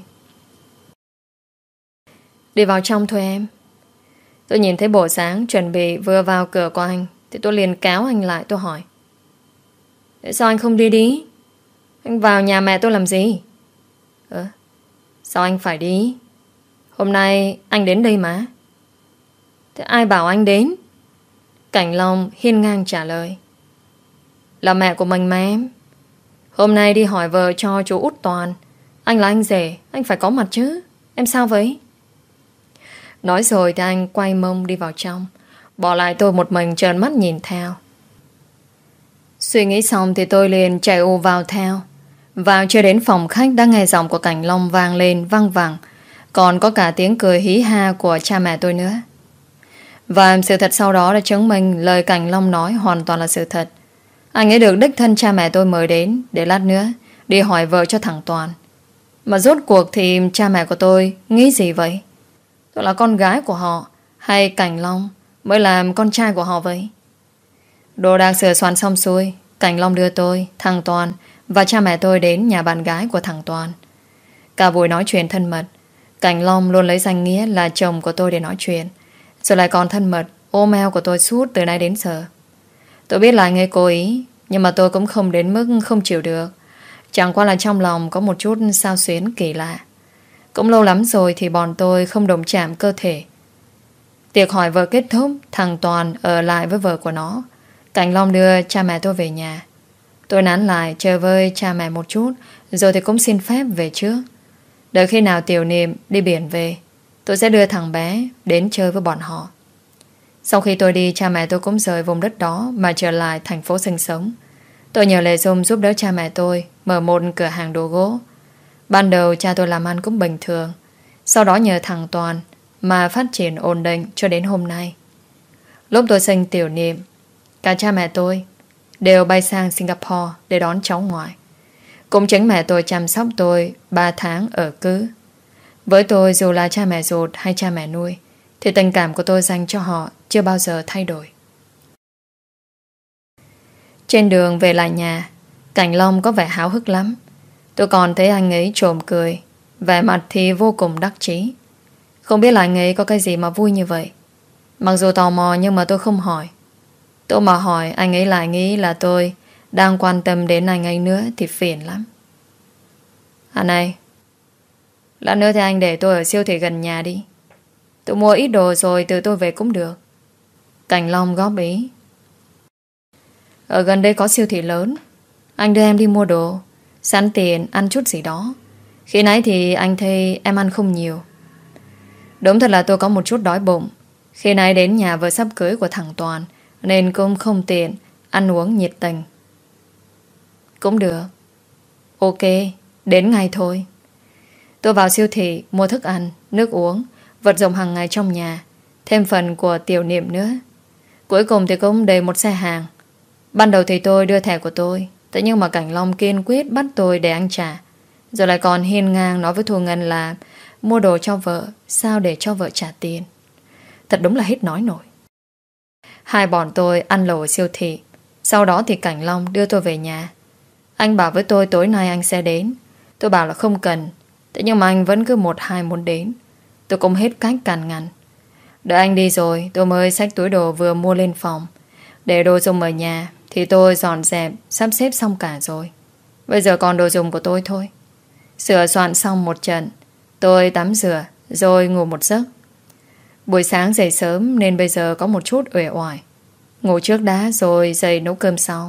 Đi vào trong thôi em. Tôi nhìn thấy bộ dáng chuẩn bị vừa vào cửa của anh thì tôi liền kéo anh lại, tôi hỏi: Tại sao anh không đi đi? Anh vào nhà mẹ tôi làm gì? Sao anh phải đi? Hôm nay anh đến đây mà. Thế ai bảo anh đến? Cảnh Long hiên ngang trả lời: Là mẹ của mình mà em. Hôm nay đi hỏi vợ cho chú Út Toàn. Anh là anh rể, anh phải có mặt chứ. Em sao vậy? Nói rồi thì anh quay mông đi vào trong, bỏ lại tôi một mình trợn mắt nhìn theo. Suy nghĩ xong thì tôi liền chạy ù vào theo. Vào chưa đến phòng khách đã nghe giọng của Cảnh Long vang lên văng vẳng, còn có cả tiếng cười hí ha của cha mẹ tôi nữa. Và sự thật sau đó đã chứng minh lời Cảnh Long nói hoàn toàn là sự thật. Anh ấy được đích thân cha mẹ tôi mời đến để lát nữa đi hỏi vợ cho thằng Toàn. Mà rốt cuộc thì cha mẹ của tôi nghĩ gì vậy? Tôi là con gái của họ hay Cảnh Long mới làm con trai của họ vậy? Đồ đạc sửa soạn xong xuôi, Cảnh Long đưa tôi, thằng Toàn và cha mẹ tôi đến nhà bạn gái của thằng Toàn. Cả buổi nói chuyện thân mật, Cảnh Long luôn lấy danh nghĩa là chồng của tôi để nói chuyện, rồi lại còn thân mật ôm eo của tôi suốt từ nay đến giờ. Tôi biết là anh ấy cố ý, nhưng mà tôi cũng không đến mức không chịu được. Chẳng qua là trong lòng có một chút xao xuyến kỳ lạ. Cũng lâu lắm rồi thì bọn tôi không đồng chạm cơ thể. Tiệc hỏi vợ kết thúc, thằng Toàn ở lại với vợ của nó. Cảnh Long đưa cha mẹ tôi về nhà. Tôi nán lại chơi với cha mẹ một chút, rồi thì cũng xin phép về trước. Đợi khi nào Tiểu Niệm đi biển về, tôi sẽ đưa thằng bé đến chơi với bọn họ. Sau khi tôi đi, cha mẹ tôi cũng rời vùng đất đó mà trở lại thành phố sinh sống. Tôi nhờ Lệ Dung giúp đỡ cha mẹ tôi mở một cửa hàng đồ gỗ. Ban đầu cha tôi làm ăn cũng bình thường, sau đó nhờ thằng Toàn mà phát triển ổn định cho đến hôm nay. Lúc tôi sinh Tiểu Niệm, cả cha mẹ tôi đều bay sang Singapore để đón cháu ngoại. Cũng chính mẹ tôi chăm sóc tôi 3 tháng ở cữ. Với tôi, dù là cha mẹ ruột hay cha mẹ nuôi, thì tình cảm của tôi dành cho họ chưa bao giờ thay đổi. Trên đường về lại nhà, Cảnh Long có vẻ háo hức lắm. Tôi còn thấy anh ấy trộm cười, vẻ mặt thì vô cùng đắc chí. Không biết là anh ấy có cái gì mà vui như vậy. Mặc dù tò mò nhưng mà tôi không hỏi. Tôi mà hỏi anh ấy lại nghĩ là tôi đang quan tâm đến anh ấy nữa thì phiền lắm. À này, lát nữa thì anh để tôi ở siêu thị gần nhà đi. Tôi mua ít đồ rồi từ tôi về cũng được. Cảnh Long góp ý. Ở gần đây có siêu thị lớn, anh đưa em đi mua đồ, sẵn tiền ăn chút gì đó. Khi nãy thì anh thấy em ăn không nhiều. Đúng thật là tôi có một chút đói bụng. Khi nãy đến nhà vợ sắp cưới của thằng Toàn, nên cũng không tiện ăn uống nhiệt tình. Cũng được. Ok, đến ngay thôi. Tôi vào siêu thị mua thức ăn, nước uống, vật dụng hàng ngày trong nhà, thêm phần của Tiểu Niệm nữa. Cuối cùng thì cũng đầy một xe hàng. Ban đầu thì tôi đưa thẻ của tôi, thế nhưng mà Cảnh Long kiên quyết bắt tôi để anh trả. Rồi lại còn hiên ngang nói với Thu Ngân là mua đồ cho vợ, sao để cho vợ trả tiền. Thật đúng là hết nói nổi. Hai bọn tôi ăn lẩu ở siêu thị. Sau đó thì Cảnh Long đưa tôi về nhà. Anh bảo với tôi tối nay anh sẽ đến. Tôi bảo là không cần. Thế nhưng mà anh vẫn cứ một hai muốn đến. Tôi cũng hết cách cằn nhằn. Đợi anh đi rồi tôi mới xách túi đồ vừa mua lên phòng. Để đồ dùng ở nhà thì tôi dọn dẹp, sắp xếp xong cả rồi. Bây giờ còn đồ dùng của tôi thôi. Sửa soạn xong một trận, tôi tắm rửa rồi ngủ một giấc. Buổi sáng dậy sớm nên bây giờ có một chút uể oải. Ngủ trước đã rồi dậy nấu cơm sau.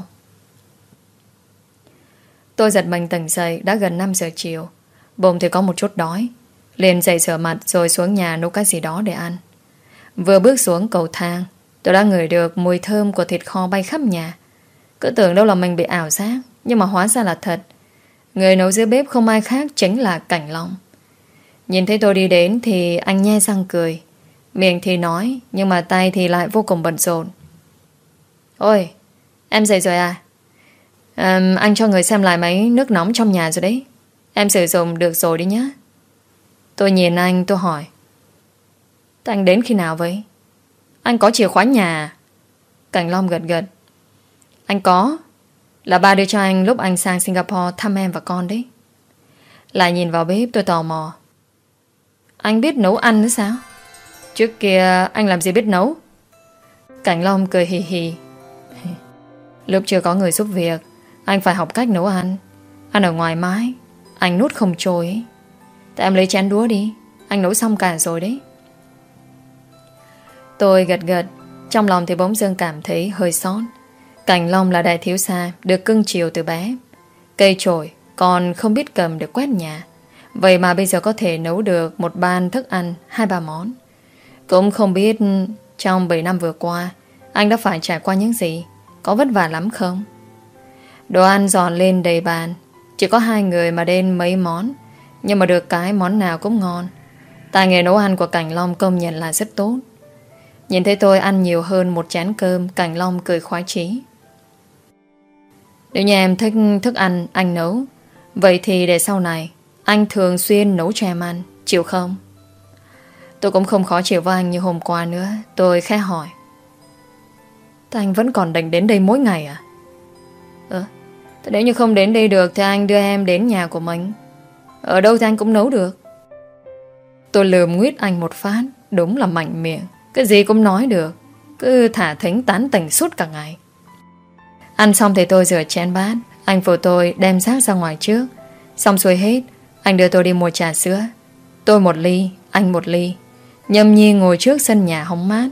Tôi giật mình tỉnh dậy đã gần 5 giờ chiều. Bụng thì có một chút đói. Liền dậy rửa mặt rồi xuống nhà nấu cái gì đó để ăn. Vừa bước xuống cầu thang, tôi đã ngửi được mùi thơm của thịt kho bay khắp nhà. Cứ tưởng đâu là mình bị ảo giác, nhưng mà hóa ra là thật. Người nấu dưới bếp không ai khác chính là Cảnh Long. Nhìn thấy tôi đi đến thì anh nhe răng cười. Miệng thì nói, nhưng mà tay thì lại vô cùng bận rộn. Ôi, em dậy rồi à? Anh cho người xem lại máy nước nóng trong nhà rồi đấy. Em sử dụng được rồi đi nhá. Tôi nhìn anh tôi hỏi. Thế anh đến khi nào vậy? Anh có chìa khóa nhà à? Cảnh Long gật gật. Anh có. Là ba đưa cho anh lúc anh sang Singapore thăm em và con đấy. Lại nhìn vào bếp tôi tò mò. Anh biết nấu ăn nữa sao? Trước kia anh làm gì biết nấu? Cảnh Long cười hì hì. Lúc chưa có người giúp việc, anh phải học cách nấu ăn. Ăn ở ngoài mái, anh nuốt không trôi ấy. Tại em lấy chén đũa đi, anh nấu xong cả rồi đấy. Tôi gật gật. Trong lòng thì bỗng dưng cảm thấy hơi xót. Cảnh Long là đại thiếu gia được cưng chiều từ bé. Cây chổi còn không biết cầm để quét nhà. Vậy mà bây giờ có thể nấu được một ban thức ăn 2-3 món. Cũng không biết trong 7 năm vừa qua anh đã phải trải qua những gì. Có vất vả lắm không? Đồ ăn dọn lên đầy bàn. Chỉ có 2 người mà đến mấy món, nhưng mà được cái món nào cũng ngon. Tài nghề nấu ăn của Cảnh Long công nhận là rất tốt. Nhìn thấy tôi ăn nhiều hơn một chén cơm, Cảnh Long cười khoái chí. Nếu như em thích thức ăn anh nấu, vậy thì để sau này anh thường xuyên nấu cho em ăn, chịu không? Tôi cũng không khó chịu với anh như hôm qua nữa. Tôi khẽ hỏi. Thế anh vẫn còn định đến đây mỗi ngày à? Nếu như không đến đây được thì anh đưa em đến nhà của mình. Ở đâu thì anh cũng nấu được. Tôi lườm nguyết anh một phát. Đúng là mạnh miệng, cái gì cũng nói được. Cứ thả thính tán tỉnh suốt cả ngày. Ăn xong thì tôi rửa chén bát. Anh phụ tôi đem rác ra ngoài trước. Xong xuôi hết, anh đưa tôi đi mua trà sữa. Tôi một ly, anh một ly. Nhâm nhi ngồi trước sân nhà hóng mát.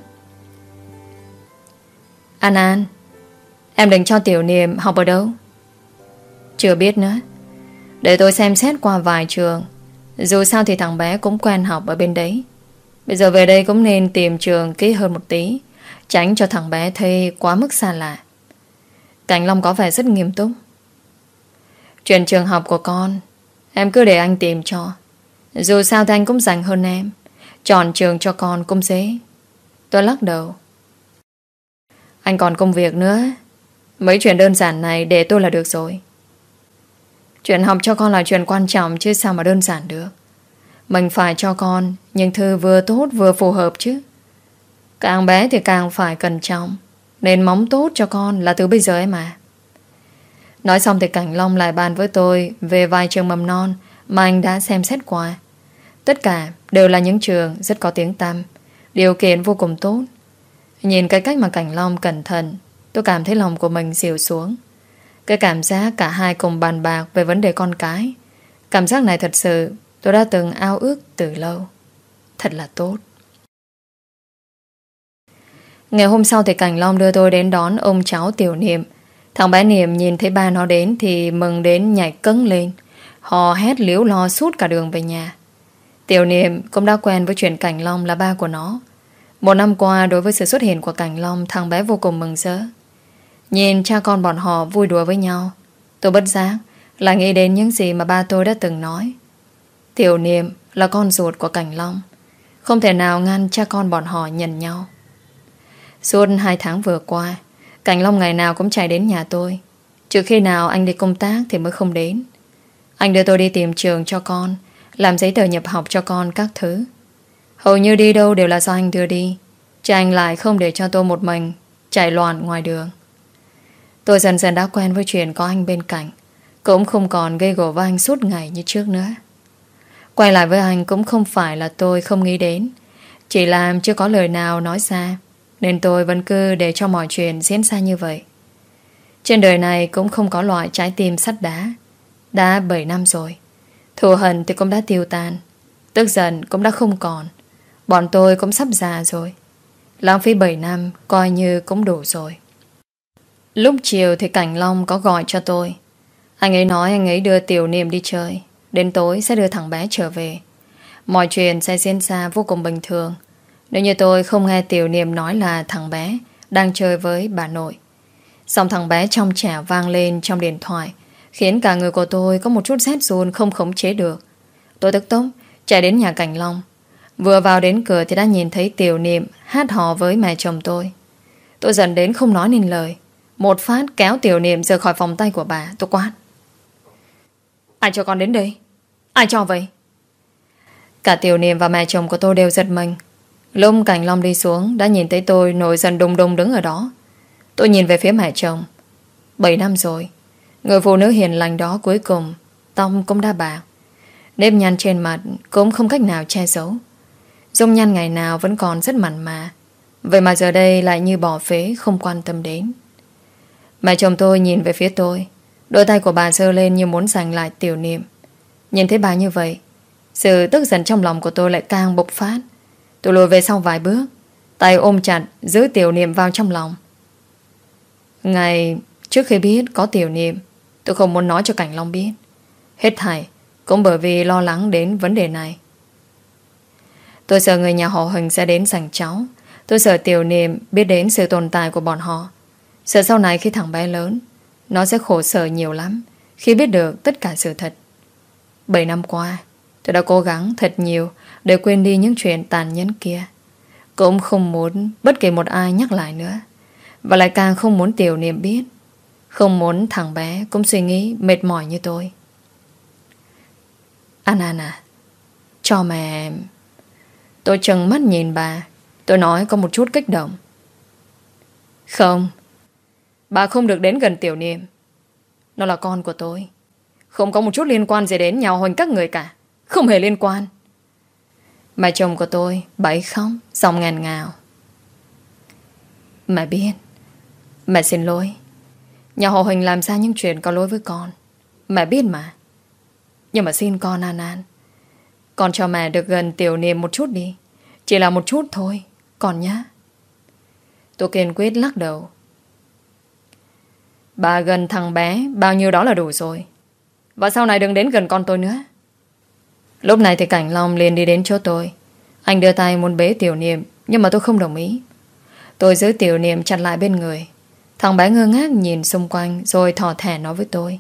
An, em định cho Tiểu Niệm học ở đâu? Chưa biết nữa. Để tôi xem xét qua vài trường. Dù sao thì thằng bé cũng quen học ở bên đấy. Bây giờ về đây cũng nên tìm trường kỹ hơn một tí, tránh cho thằng bé thấy quá mức xa lạ. Cảnh Long có vẻ rất nghiêm túc. Chuyện trường học của con em cứ để anh tìm cho. Dù sao thì anh cũng rảnh hơn em. Chọn trường cho con cũng dễ. Tôi lắc đầu. Anh còn công việc nữa. Mấy chuyện đơn giản này để tôi là được rồi. Chuyện học cho con là chuyện quan trọng chứ sao mà đơn giản được. Mình phải cho con những thứ vừa tốt vừa phù hợp chứ. Càng bé thì càng phải cẩn trọng, nên móng tốt cho con là từ bây giờ ấy mà. Nói xong thì Cảnh Long lại bàn với tôi về vài trường mầm non mà anh đã xem xét qua. Tất cả đều là những trường rất có tiếng tăm, điều kiện vô cùng tốt. Nhìn cái cách mà Cảnh Long cẩn thận, tôi cảm thấy lòng của mình dịu xuống. Cái cảm giác cả hai cùng bàn bạc về vấn đề con cái, cảm giác này thật sự tôi đã từng ao ước từ lâu. Thật là tốt. Ngày hôm sau thì Cảnh Long đưa tôi đến đón ông cháu Tiểu Niệm. Thằng bé Niệm nhìn thấy ba nó đến thì mừng đến nhảy cẫng lên, hò hét líu lo suốt cả đường về nhà. Tiểu Niệm cũng đã quen với chuyện Cảnh Long là ba của nó. Một năm qua, đối với sự xuất hiện của Cảnh Long, thằng bé vô cùng mừng rỡ. Nhìn cha con bọn họ vui đùa với nhau, tôi bất giác lại nghĩ đến những gì mà ba tôi đã từng nói. Tiểu Niệm là con ruột của Cảnh Long, không thể nào ngăn cha con bọn họ nhận nhau. Suốt 2 tháng vừa qua, Cảnh Long ngày nào cũng chạy đến nhà tôi, trừ khi nào anh đi công tác thì mới không đến. Anh đưa tôi đi tìm trường cho con, làm giấy tờ nhập học cho con các thứ. Hầu như đi đâu đều là do anh đưa đi, chứ anh lại không để cho tôi một mình chạy loạn ngoài đường. Tôi dần dần đã quen với chuyện có anh bên cạnh, cũng không còn gây gổ với anh suốt ngày như trước nữa. Quay lại với anh cũng không phải là tôi không nghĩ đến, chỉ là chưa có lời nào nói ra, nên tôi vẫn cứ để cho mọi chuyện diễn ra như vậy. Trên đời này cũng không có loại trái tim sắt đá. Đã 7 năm rồi, thù hận thì cũng đã tiêu tan, tức giận cũng đã không còn. Bọn tôi cũng sắp già rồi, lãng phí 7 năm coi như cũng đủ rồi. Lúc chiều thì Cảnh Long có gọi cho tôi. Anh ấy nói anh ấy đưa Tiểu Niệm đi chơi, đến tối sẽ đưa thằng bé trở về. Mọi chuyện sẽ diễn ra vô cùng bình thường nếu như tôi không nghe Tiểu Niệm nói là thằng bé đang chơi với bà nội. Xong thằng bé trong trẻo vang lên trong điện thoại, khiến cả người của tôi có một chút rét run không khống chế được. Tôi tức tốc chạy đến nhà Cảnh Long. Vừa vào đến cửa thì đã nhìn thấy Tiểu Niệm hát hò với mẹ chồng tôi. Tôi giận đến không nói nên lời, một phát kéo Tiểu Niệm rời khỏi vòng tay của bà. Tôi quát: Ai cho con đến đây? Ai cho vậy? Cả Tiểu Niệm và mẹ chồng của tôi đều giật mình. Lúc Cảnh Long đi xuống đã nhìn thấy tôi nổi giận đùng đùng đứng ở đó. Tôi nhìn về phía mẹ chồng. 7 năm rồi, người phụ nữ hiền lành đó cuối cùng tóc cũng đã bạc, nếp nhăn trên mặt cũng không cách nào che giấu. Dung nhan ngày nào vẫn còn rất mặn mà, vậy mà giờ đây lại như bỏ phế, không quan tâm đến. Mẹ chồng tôi nhìn về phía tôi, đôi tay của bà giơ lên như muốn giành lại Tiểu Niệm. Nhìn thấy bà như vậy, sự tức giận trong lòng của tôi lại càng bộc phát. Tôi lùi về sau vài bước, tay ôm chặt giữ Tiểu Niệm vào trong lòng. Ngày trước khi biết có Tiểu Niệm, tôi không muốn nói cho Cảnh Long biết. Hết thảy cũng bởi vì lo lắng đến vấn đề này. Tôi sợ người nhà họ Huỳnh sẽ đến giành cháu. Tôi sợ Tiểu Niệm biết đến sự tồn tại của bọn họ. Sợ sau này khi thằng bé lớn, nó sẽ khổ sở nhiều lắm khi biết được tất cả sự thật. 7 năm qua, tôi đã cố gắng thật nhiều để quên đi những chuyện tàn nhẫn kia. Cũng không muốn bất kỳ một ai nhắc lại nữa. Và lại càng không muốn Tiểu Niệm biết. Không muốn thằng bé cũng suy nghĩ mệt mỏi như tôi. An à, cho mẹ. Tôi trừng mắt nhìn bà. Tôi nói có một chút kích động. Không, bà không được đến gần Tiểu Niệm. Nó là con của tôi. Không có một chút liên quan gì đến nhà họ Huỳnh các người cả. Không hề liên quan. Mẹ chồng của tôi, bà ấy khóc, giọng nghẹn ngào. Mẹ biết. Mẹ xin lỗi. Nhà họ Huỳnh làm ra những chuyện có lỗi với con. Mẹ biết mà. Nhưng mà xin con An An, con cho mẹ được gần Tiểu Niệm một chút đi. Chỉ là một chút thôi, con nhá. Tôi kiên quyết lắc đầu. Bà gần thằng bé bao nhiêu đó là đủ rồi. Và sau này đừng đến gần con tôi nữa. Lúc này thì Cảnh Long liền đi đến chỗ tôi. Anh đưa tay muốn bế Tiểu Niệm, nhưng mà tôi không đồng ý. Tôi giữ Tiểu Niệm chặt lại bên người. Thằng bé ngơ ngác nhìn xung quanh, rồi thỏ thẻ nói với tôi.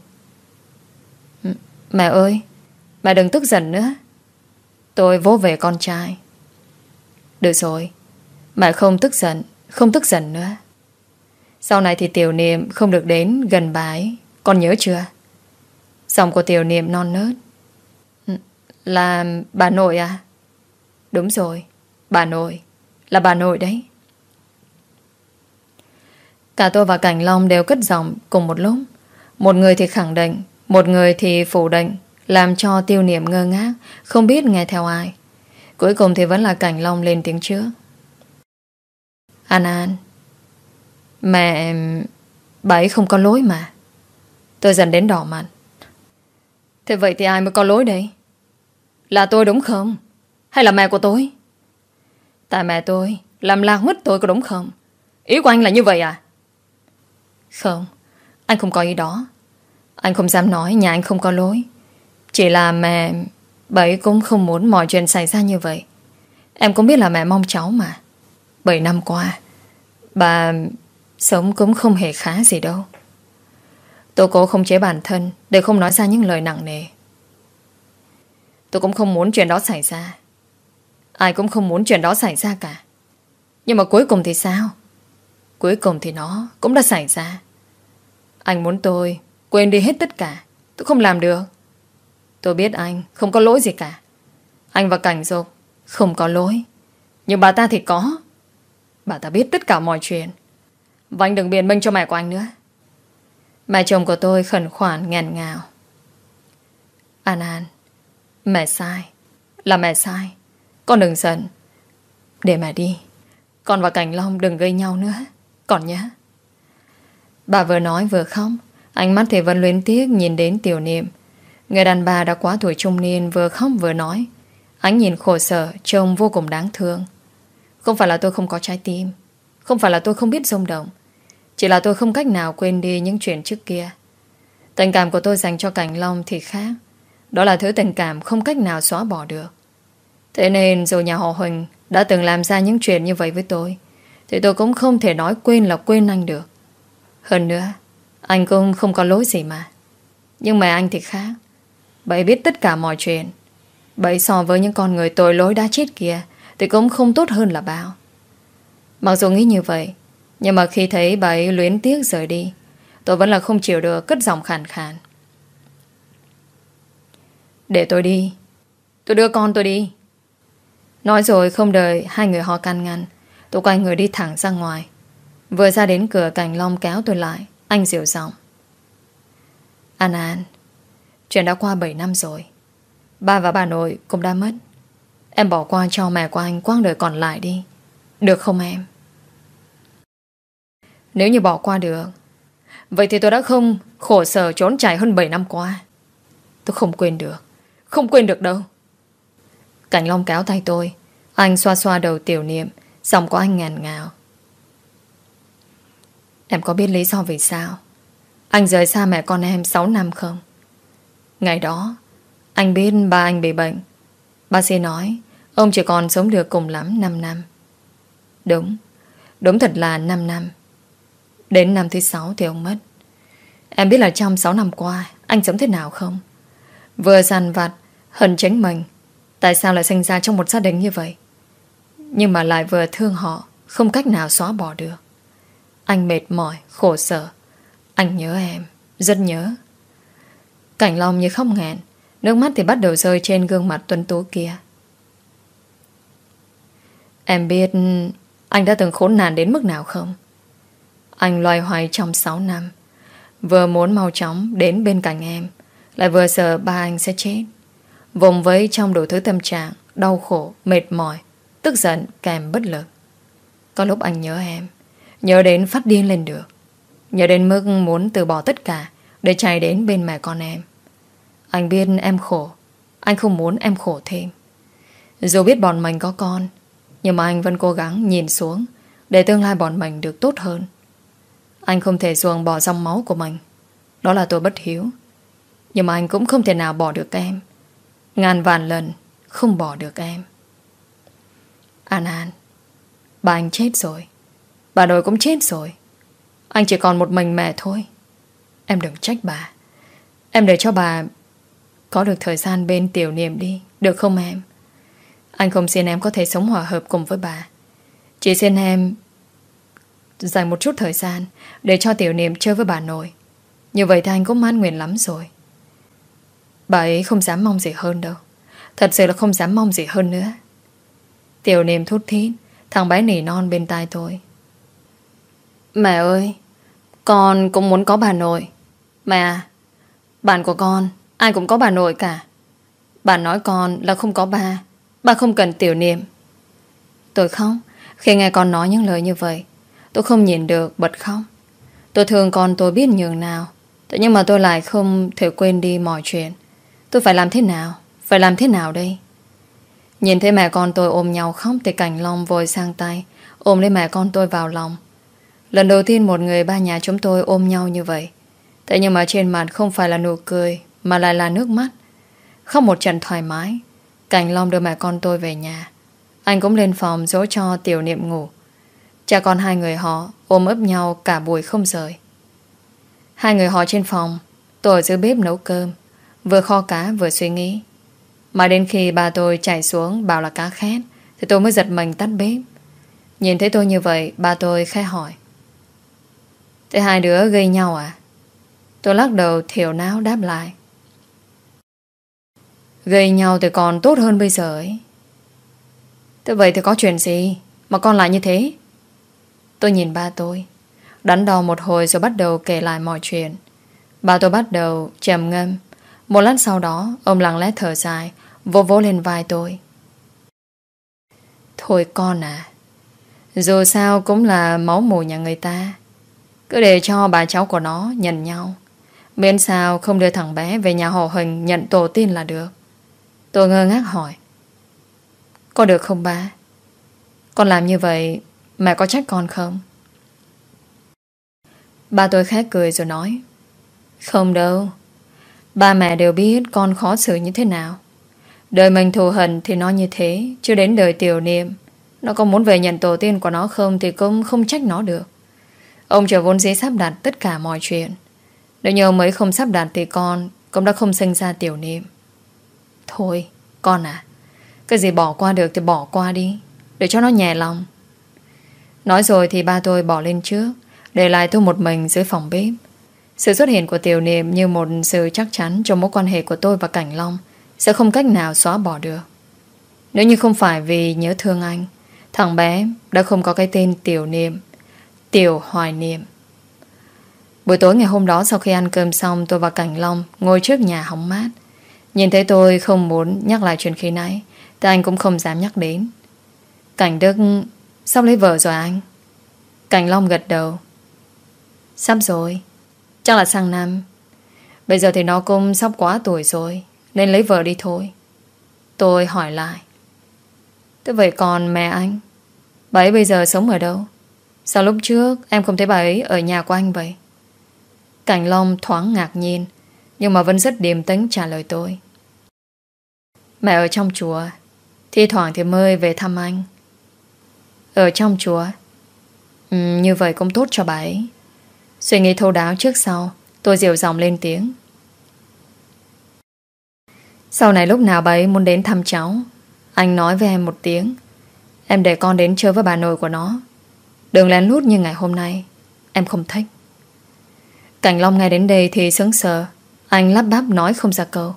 Mẹ ơi, mẹ đừng tức giận nữa. Tôi vỗ về con trai. Được rồi, mẹ không tức giận, không tức giận nữa. Sau này thì Tiểu Niệm không được đến gần bà ấy, con nhớ chưa? Giọng của Tiểu Niệm non nớt. Là bà nội à? Đúng rồi, bà nội. Là bà nội đấy. Cả tôi và Cảnh Long đều cất giọng cùng một lúc. Một người thì khẳng định, một người thì phủ định, làm cho Tiêu Niệm ngơ ngác, không biết nghe theo ai. Cuối cùng thì vẫn là Cảnh Long lên tiếng trước. An An, mẹ... bà ấy không có lỗi mà. Tôi dần đến đỏ mặt. Thế vậy thì ai mới có lỗi đây? Là tôi đúng không? Hay là mẹ của tôi? Tại mẹ tôi làm lạc mất tôi có đúng không? Ý của anh là như vậy à? Không, anh không có ý đó. Anh không dám nói nhà anh không có lỗi. Chỉ là mẹ... bà ấy cũng không muốn mọi chuyện xảy ra như vậy. Em cũng biết là mẹ mong cháu mà. 7 năm qua bà sống cũng không hề khá gì đâu. Tôi cố khống chế bản thân để không nói ra những lời nặng nề. Tôi cũng không muốn chuyện đó xảy ra. Ai cũng không muốn chuyện đó xảy ra cả. Nhưng mà cuối cùng thì sao? Cuối cùng thì nó cũng đã xảy ra. Anh muốn tôi quên đi hết tất cả. Tôi không làm được. Tôi biết anh không có lỗi gì cả. Anh và Cảnh Dục không có lỗi. Nhưng bà ta thì có. Bà ta biết tất cả mọi chuyện. Và anh đừng biện minh cho mẹ của anh nữa. Mẹ chồng của tôi khẩn khoản nghẹn ngào. An An, mẹ sai. Là mẹ sai. Con đừng giận. Để mẹ đi. Con và Cảnh Long đừng gây nhau nữa. Con nhé. Bà vừa nói vừa khóc. Ánh mắt thì vẫn luyến tiếc nhìn đến Tiểu Niệm. Người đàn bà đã quá tuổi trung niên, vừa khóc vừa nói. Ánh nhìn khổ sở, trông vô cùng đáng thương. Không phải là tôi không có trái tim, không phải là tôi không biết rung động. Chỉ là tôi không cách nào quên đi những chuyện trước kia. Tình cảm của tôi dành cho Cảnh Long thì khác. Đó là thứ tình cảm không cách nào xóa bỏ được. Thế nên dù nhà họ Huỳnh đã từng làm ra những chuyện như vậy với tôi, thì tôi cũng không thể nói quên là quên anh được. Hơn nữa, anh cũng không có lỗi gì mà. Nhưng mà anh thì khác. Bà ấy biết tất cả mọi chuyện. Bà ấy so với những con người tội lỗi đã chết kia thì cũng không tốt hơn là bao. Mặc dù nghĩ như vậy, nhưng mà khi thấy bà ấy luyến tiếc rời đi, tôi vẫn là không chịu được, cất giọng khàn khàn. Để tôi đi. Tôi đưa con tôi đi. Nói rồi không đợi hai người họ can ngăn, tôi quay người đi thẳng ra ngoài. Vừa ra đến cửa, Cảnh Long kéo tôi lại. Anh dịu giọng. An An, chuyện đã qua 7 năm rồi. Ba và bà nội cũng đã mất. Em bỏ qua cho mẹ của anh quãng đời còn lại đi. Được không em? Nếu như bỏ qua được, vậy thì tôi đã không khổ sở trốn chạy hơn 7 năm qua. Tôi không quên được. Không quên được đâu. Cảnh Long kéo tay tôi. Anh xoa xoa đầu Tiểu Niệm. Giọng của anh ngàn ngào. Em có biết lý do vì sao anh rời xa mẹ con em 6 năm không? Ngày đó anh biết ba anh bị bệnh. Bác sĩ nói ông chỉ còn sống được cùng lắm 5 năm. Đúng. Đúng thật là 5 năm. Đến năm thứ 6 thì ông mất. Em biết là trong 6 năm qua anh sống thế nào không? Vừa dằn vặt, hận chính mình. Tại sao lại sinh ra trong một gia đình như vậy? Nhưng mà lại vừa thương họ, không cách nào xóa bỏ được. Anh mệt mỏi, khổ sở. Anh nhớ em, rất nhớ. Cảnh Long như khóc nghẹn. Nước mắt thì bắt đầu rơi trên gương mặt tuấn tú kia. Em biết anh đã từng khốn nạn đến mức nào không? Anh loay hoay trong 6 năm. Vừa muốn mau chóng đến bên cạnh em, lại vừa sợ ba anh sẽ chết. Vùng vẫy trong đủ thứ tâm trạng, đau khổ, mệt mỏi, tức giận kèm bất lực. Có lúc anh nhớ em, nhớ đến phát điên lên được, nhớ đến mức muốn từ bỏ tất cả để chạy đến bên mẹ con em. Anh biết em khổ, anh không muốn em khổ thêm. Dù biết bọn mình có con, nhưng mà anh vẫn cố gắng nhìn xuống để tương lai bọn mình được tốt hơn. Anh không thể ruồng bỏ dòng máu của mình. Đó là tôi bất hiếu. Nhưng mà anh cũng không thể nào bỏ được em. Ngàn vạn lần không bỏ được em. An An, bà anh chết rồi, bà nội cũng chết rồi. Anh chỉ còn một mình mẹ thôi. Em đừng trách bà. Em để cho bà có được thời gian bên Tiểu Niệm đi, được không em? Anh không xin em có thể sống hòa hợp cùng với bà. Chỉ xin em dành một chút thời gian để cho Tiểu Niệm chơi với bà nội. Như vậy thì anh cũng mãn nguyện lắm rồi. Bà ấy không dám mong gì hơn đâu. Thật sự là không dám mong gì hơn nữa. Tiểu Niệm thút thít, thằng bé nỉ non bên tai tôi. Mẹ ơi, con cũng muốn có bà nội. Mẹ à, bạn của con ai cũng có bà nội cả. Bà nói con là không có ba, bà không cần Tiểu Niệm. Tôi khóc khi nghe con nói những lời như vậy. Tôi không nhìn được bật khóc. Tôi thương con tôi biết nhường nào. Thế nhưng mà tôi lại không thể quên đi mọi chuyện. Tôi phải làm thế nào? Phải làm thế nào đây? Nhìn thấy mẹ con tôi ôm nhau khóc thì Cảnh Long vội sang tay ôm lấy mẹ con tôi vào lòng. Lần đầu tiên một người ba nhà chúng tôi ôm nhau như vậy. Thế nhưng mà trên mặt không phải là nụ cười, mà lại là nước mắt. Khóc một trận thoải mái. Cảnh Long đưa mẹ con tôi về nhà. Anh cũng lên phòng dỗ cho Tiểu Niệm ngủ. Cha con hai người họ ôm ấp nhau cả buổi không rời. Hai người họ trên phòng, tôi ở dưới bếp nấu cơm, vừa kho cá vừa suy nghĩ. Mà đến khi ba tôi chạy xuống bảo là cá khét thì tôi mới giật mình tắt bếp. Nhìn thấy tôi như vậy, ba tôi khẽ hỏi: thế hai đứa gây nhau à? Tôi lắc đầu thiểu não đáp lại: gây nhau thì còn tốt hơn bây giờ ấy. Thế vậy thì có chuyện gì mà con lại như thế? Tôi nhìn ba tôi, đắn đo một hồi rồi bắt đầu kể lại mọi chuyện. Ba tôi bắt đầu trầm ngâm. Một lát sau đó ông lặng lẽ thở dài, vỗ vỗ lên vai tôi: thôi con à, dù sao cũng là máu mủ nhà người ta. Cứ để cho bà cháu của nó nhận nhau, miễn sao không đưa thằng bé về nhà họ Huỳnh nhận tổ tiên là được. Tôi ngơ ngác hỏi: có được không ba? Con làm như vậy mẹ có trách con không? Ba tôi khẽ cười rồi nói: không đâu. Ba mẹ đều biết con khó xử như thế nào. Đời mình thù hận thì nó như thế, chứ đến đời Tiểu Niệm, nó có muốn về nhận tổ tiên của nó không thì cũng không trách nó được. Ông trời vốn dĩ sắp đặt tất cả mọi chuyện. Nếu như ông ấy không sắp đặt thì con cũng đã không sinh ra Tiểu Niệm. Thôi con à, cái gì bỏ qua được thì bỏ qua đi, để cho nó nhẹ lòng. Nói rồi thì ba tôi bỏ lên trước, để lại tôi một mình dưới phòng bếp. Sự xuất hiện của Tiểu Niệm như một sự chắc chắn cho mối quan hệ của tôi và Cảnh Long sẽ không cách nào xóa bỏ được. Nếu như không phải vì nhớ thương anh, thằng bé đã không có cái tên Tiểu Niệm, Tiểu Hoài Niệm. Buổi tối ngày hôm đó, sau khi ăn cơm xong, tôi và Cảnh Long ngồi trước nhà hóng mát. Nhìn thấy tôi không muốn nhắc lại chuyện khi nãy, thì anh cũng không dám nhắc đến. Cảnh Đức sắp lấy vợ rồi anh? Cảnh Long gật đầu: sắp rồi, chắc là sang năm. Bây giờ thì nó cũng sắp quá tuổi rồi, nên lấy vợ đi thôi. Tôi hỏi lại: thế vậy còn mẹ anh, bà ấy bây giờ sống ở đâu? Sao lúc trước em không thấy bà ấy ở nhà của anh vậy? Cảnh Long thoáng ngạc nhiên, nhưng mà vẫn rất điềm tĩnh trả lời tôi: mẹ ở trong chùa, thi thoảng thì mới về thăm anh. Ở trong chùa? Như vậy cũng tốt cho bà ấy. Suy nghĩ thấu đáo trước sau, tôi dịu giọng lên tiếng: sau này lúc nào bà ấy muốn đến thăm cháu, anh nói với em một tiếng, em để con đến chơi với bà nội của nó. Đừng lén lút như ngày hôm nay, em không thích. Cảnh Long nghe đến đây thì sững sờ. Anh lắp bắp nói không ra câu: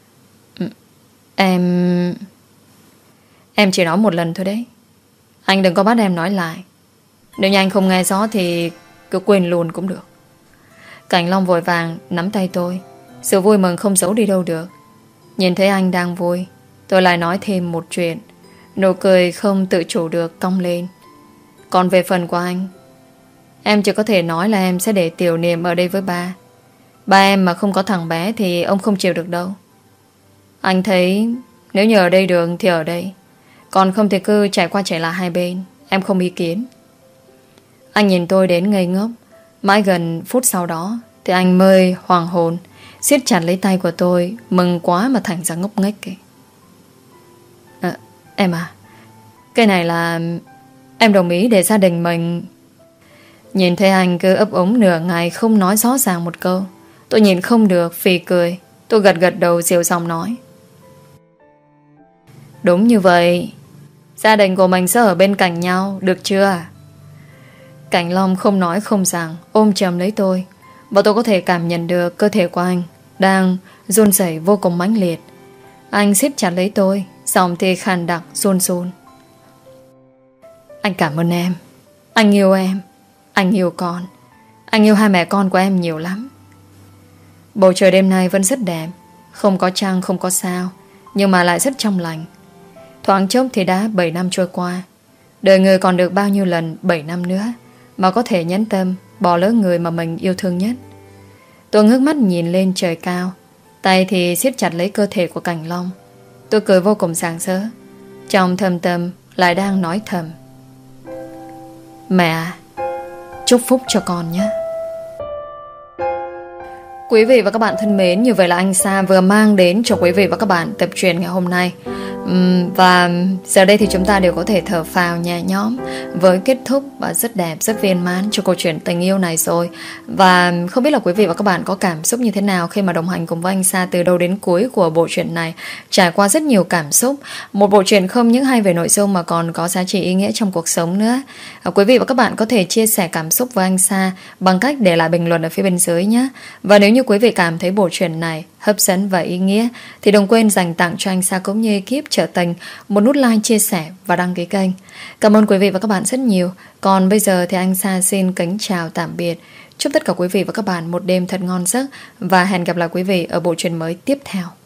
Em chỉ nói một lần thôi đấy, anh đừng có bắt em nói lại. Nếu như anh không nghe rõ thì cứ quên luôn cũng được. Cảnh Long vội vàng nắm tay tôi. Sự vui mừng không giấu đi đâu được. Nhìn thấy anh đang vui, tôi lại nói thêm một chuyện. Nụ cười không tự chủ được cong lên. Còn về phần của anh, em chỉ có thể nói là em sẽ để Tiểu Niệm ở đây với ba. Ba em mà không có thằng bé thì ông không chịu được đâu. Anh thấy nếu như ở đây được thì ở đây, còn không thì cứ chạy qua chạy lại hai bên. Em không ý kiến. Anh nhìn tôi đến ngây ngốc. Mãi gần phút sau đó thì anh mới hoàng hồn, siết chặt lấy tay của tôi, mừng quá mà thành ra ngốc nghếch kìa. Em à, cái này là em đồng ý để gia đình mình. Nhìn thấy anh cứ ấp úng nửa ngày không nói rõ ràng một câu, tôi nhìn không được phì cười. Tôi gật gật đầu dịu giọng nói: đúng như vậy, gia đình của mình sẽ ở bên cạnh nhau, được chưa? Cảnh Long không nói không rằng ôm chầm lấy tôi, và tôi có thể cảm nhận được cơ thể của anh đang run rẩy vô cùng mãnh liệt. Anh siết chặt lấy tôi, giọng thì khàn đặc run run: anh cảm ơn em. Anh yêu em. Anh yêu con. Anh yêu hai mẹ con của em nhiều lắm. Bầu trời đêm nay vẫn rất đẹp, không có trăng, không có sao, nhưng mà lại rất trong lành. Thoáng chốc thì đã 7 năm trôi qua. Đời người còn được bao nhiêu lần 7 năm nữa mà có thể nhẫn tâm bỏ lỡ người mà mình yêu thương nhất. Tôi ngước mắt nhìn lên trời cao, tay thì siết chặt lấy cơ thể của Cảnh Long. Tôi cười vô cùng sảng sỡ, trong thâm tâm lại đang nói thầm: mẹ à, chúc phúc cho con nhé. Quý vị và các bạn thân mến, như vậy là anh Sa vừa mang đến cho quý vị và các bạn tập truyện ngày hôm nay. Và giờ đây thì chúng ta đều có thể thở phào nhẹ nhõm với kết thúc và rất đẹp, rất viên mãn cho câu chuyện tình yêu này rồi. Và không biết là quý vị và các bạn có cảm xúc như thế nào khi mà đồng hành cùng với anh Sa từ đầu đến cuối của bộ truyện này. Trải qua rất nhiều cảm xúc, một bộ truyện không những hay về nội dung mà còn có giá trị ý nghĩa trong cuộc sống nữa. Quý vị và các bạn có thể chia sẻ cảm xúc với anh Sa bằng cách để lại bình luận ở phía bên dưới nhé. Và nếu như quý vị cảm thấy bộ truyện này hấp dẫn và ý nghĩa thì đừng quên dành tặng cho anh Sa cũng như ekip Trở Tình một nút like, chia sẻ và đăng ký kênh. Cảm ơn quý vị và các bạn rất nhiều. Còn bây giờ thì anh Sa xin kính chào tạm biệt. Chúc tất cả quý vị và các bạn một đêm thật ngon giấc và hẹn gặp lại quý vị ở bộ truyện mới tiếp theo.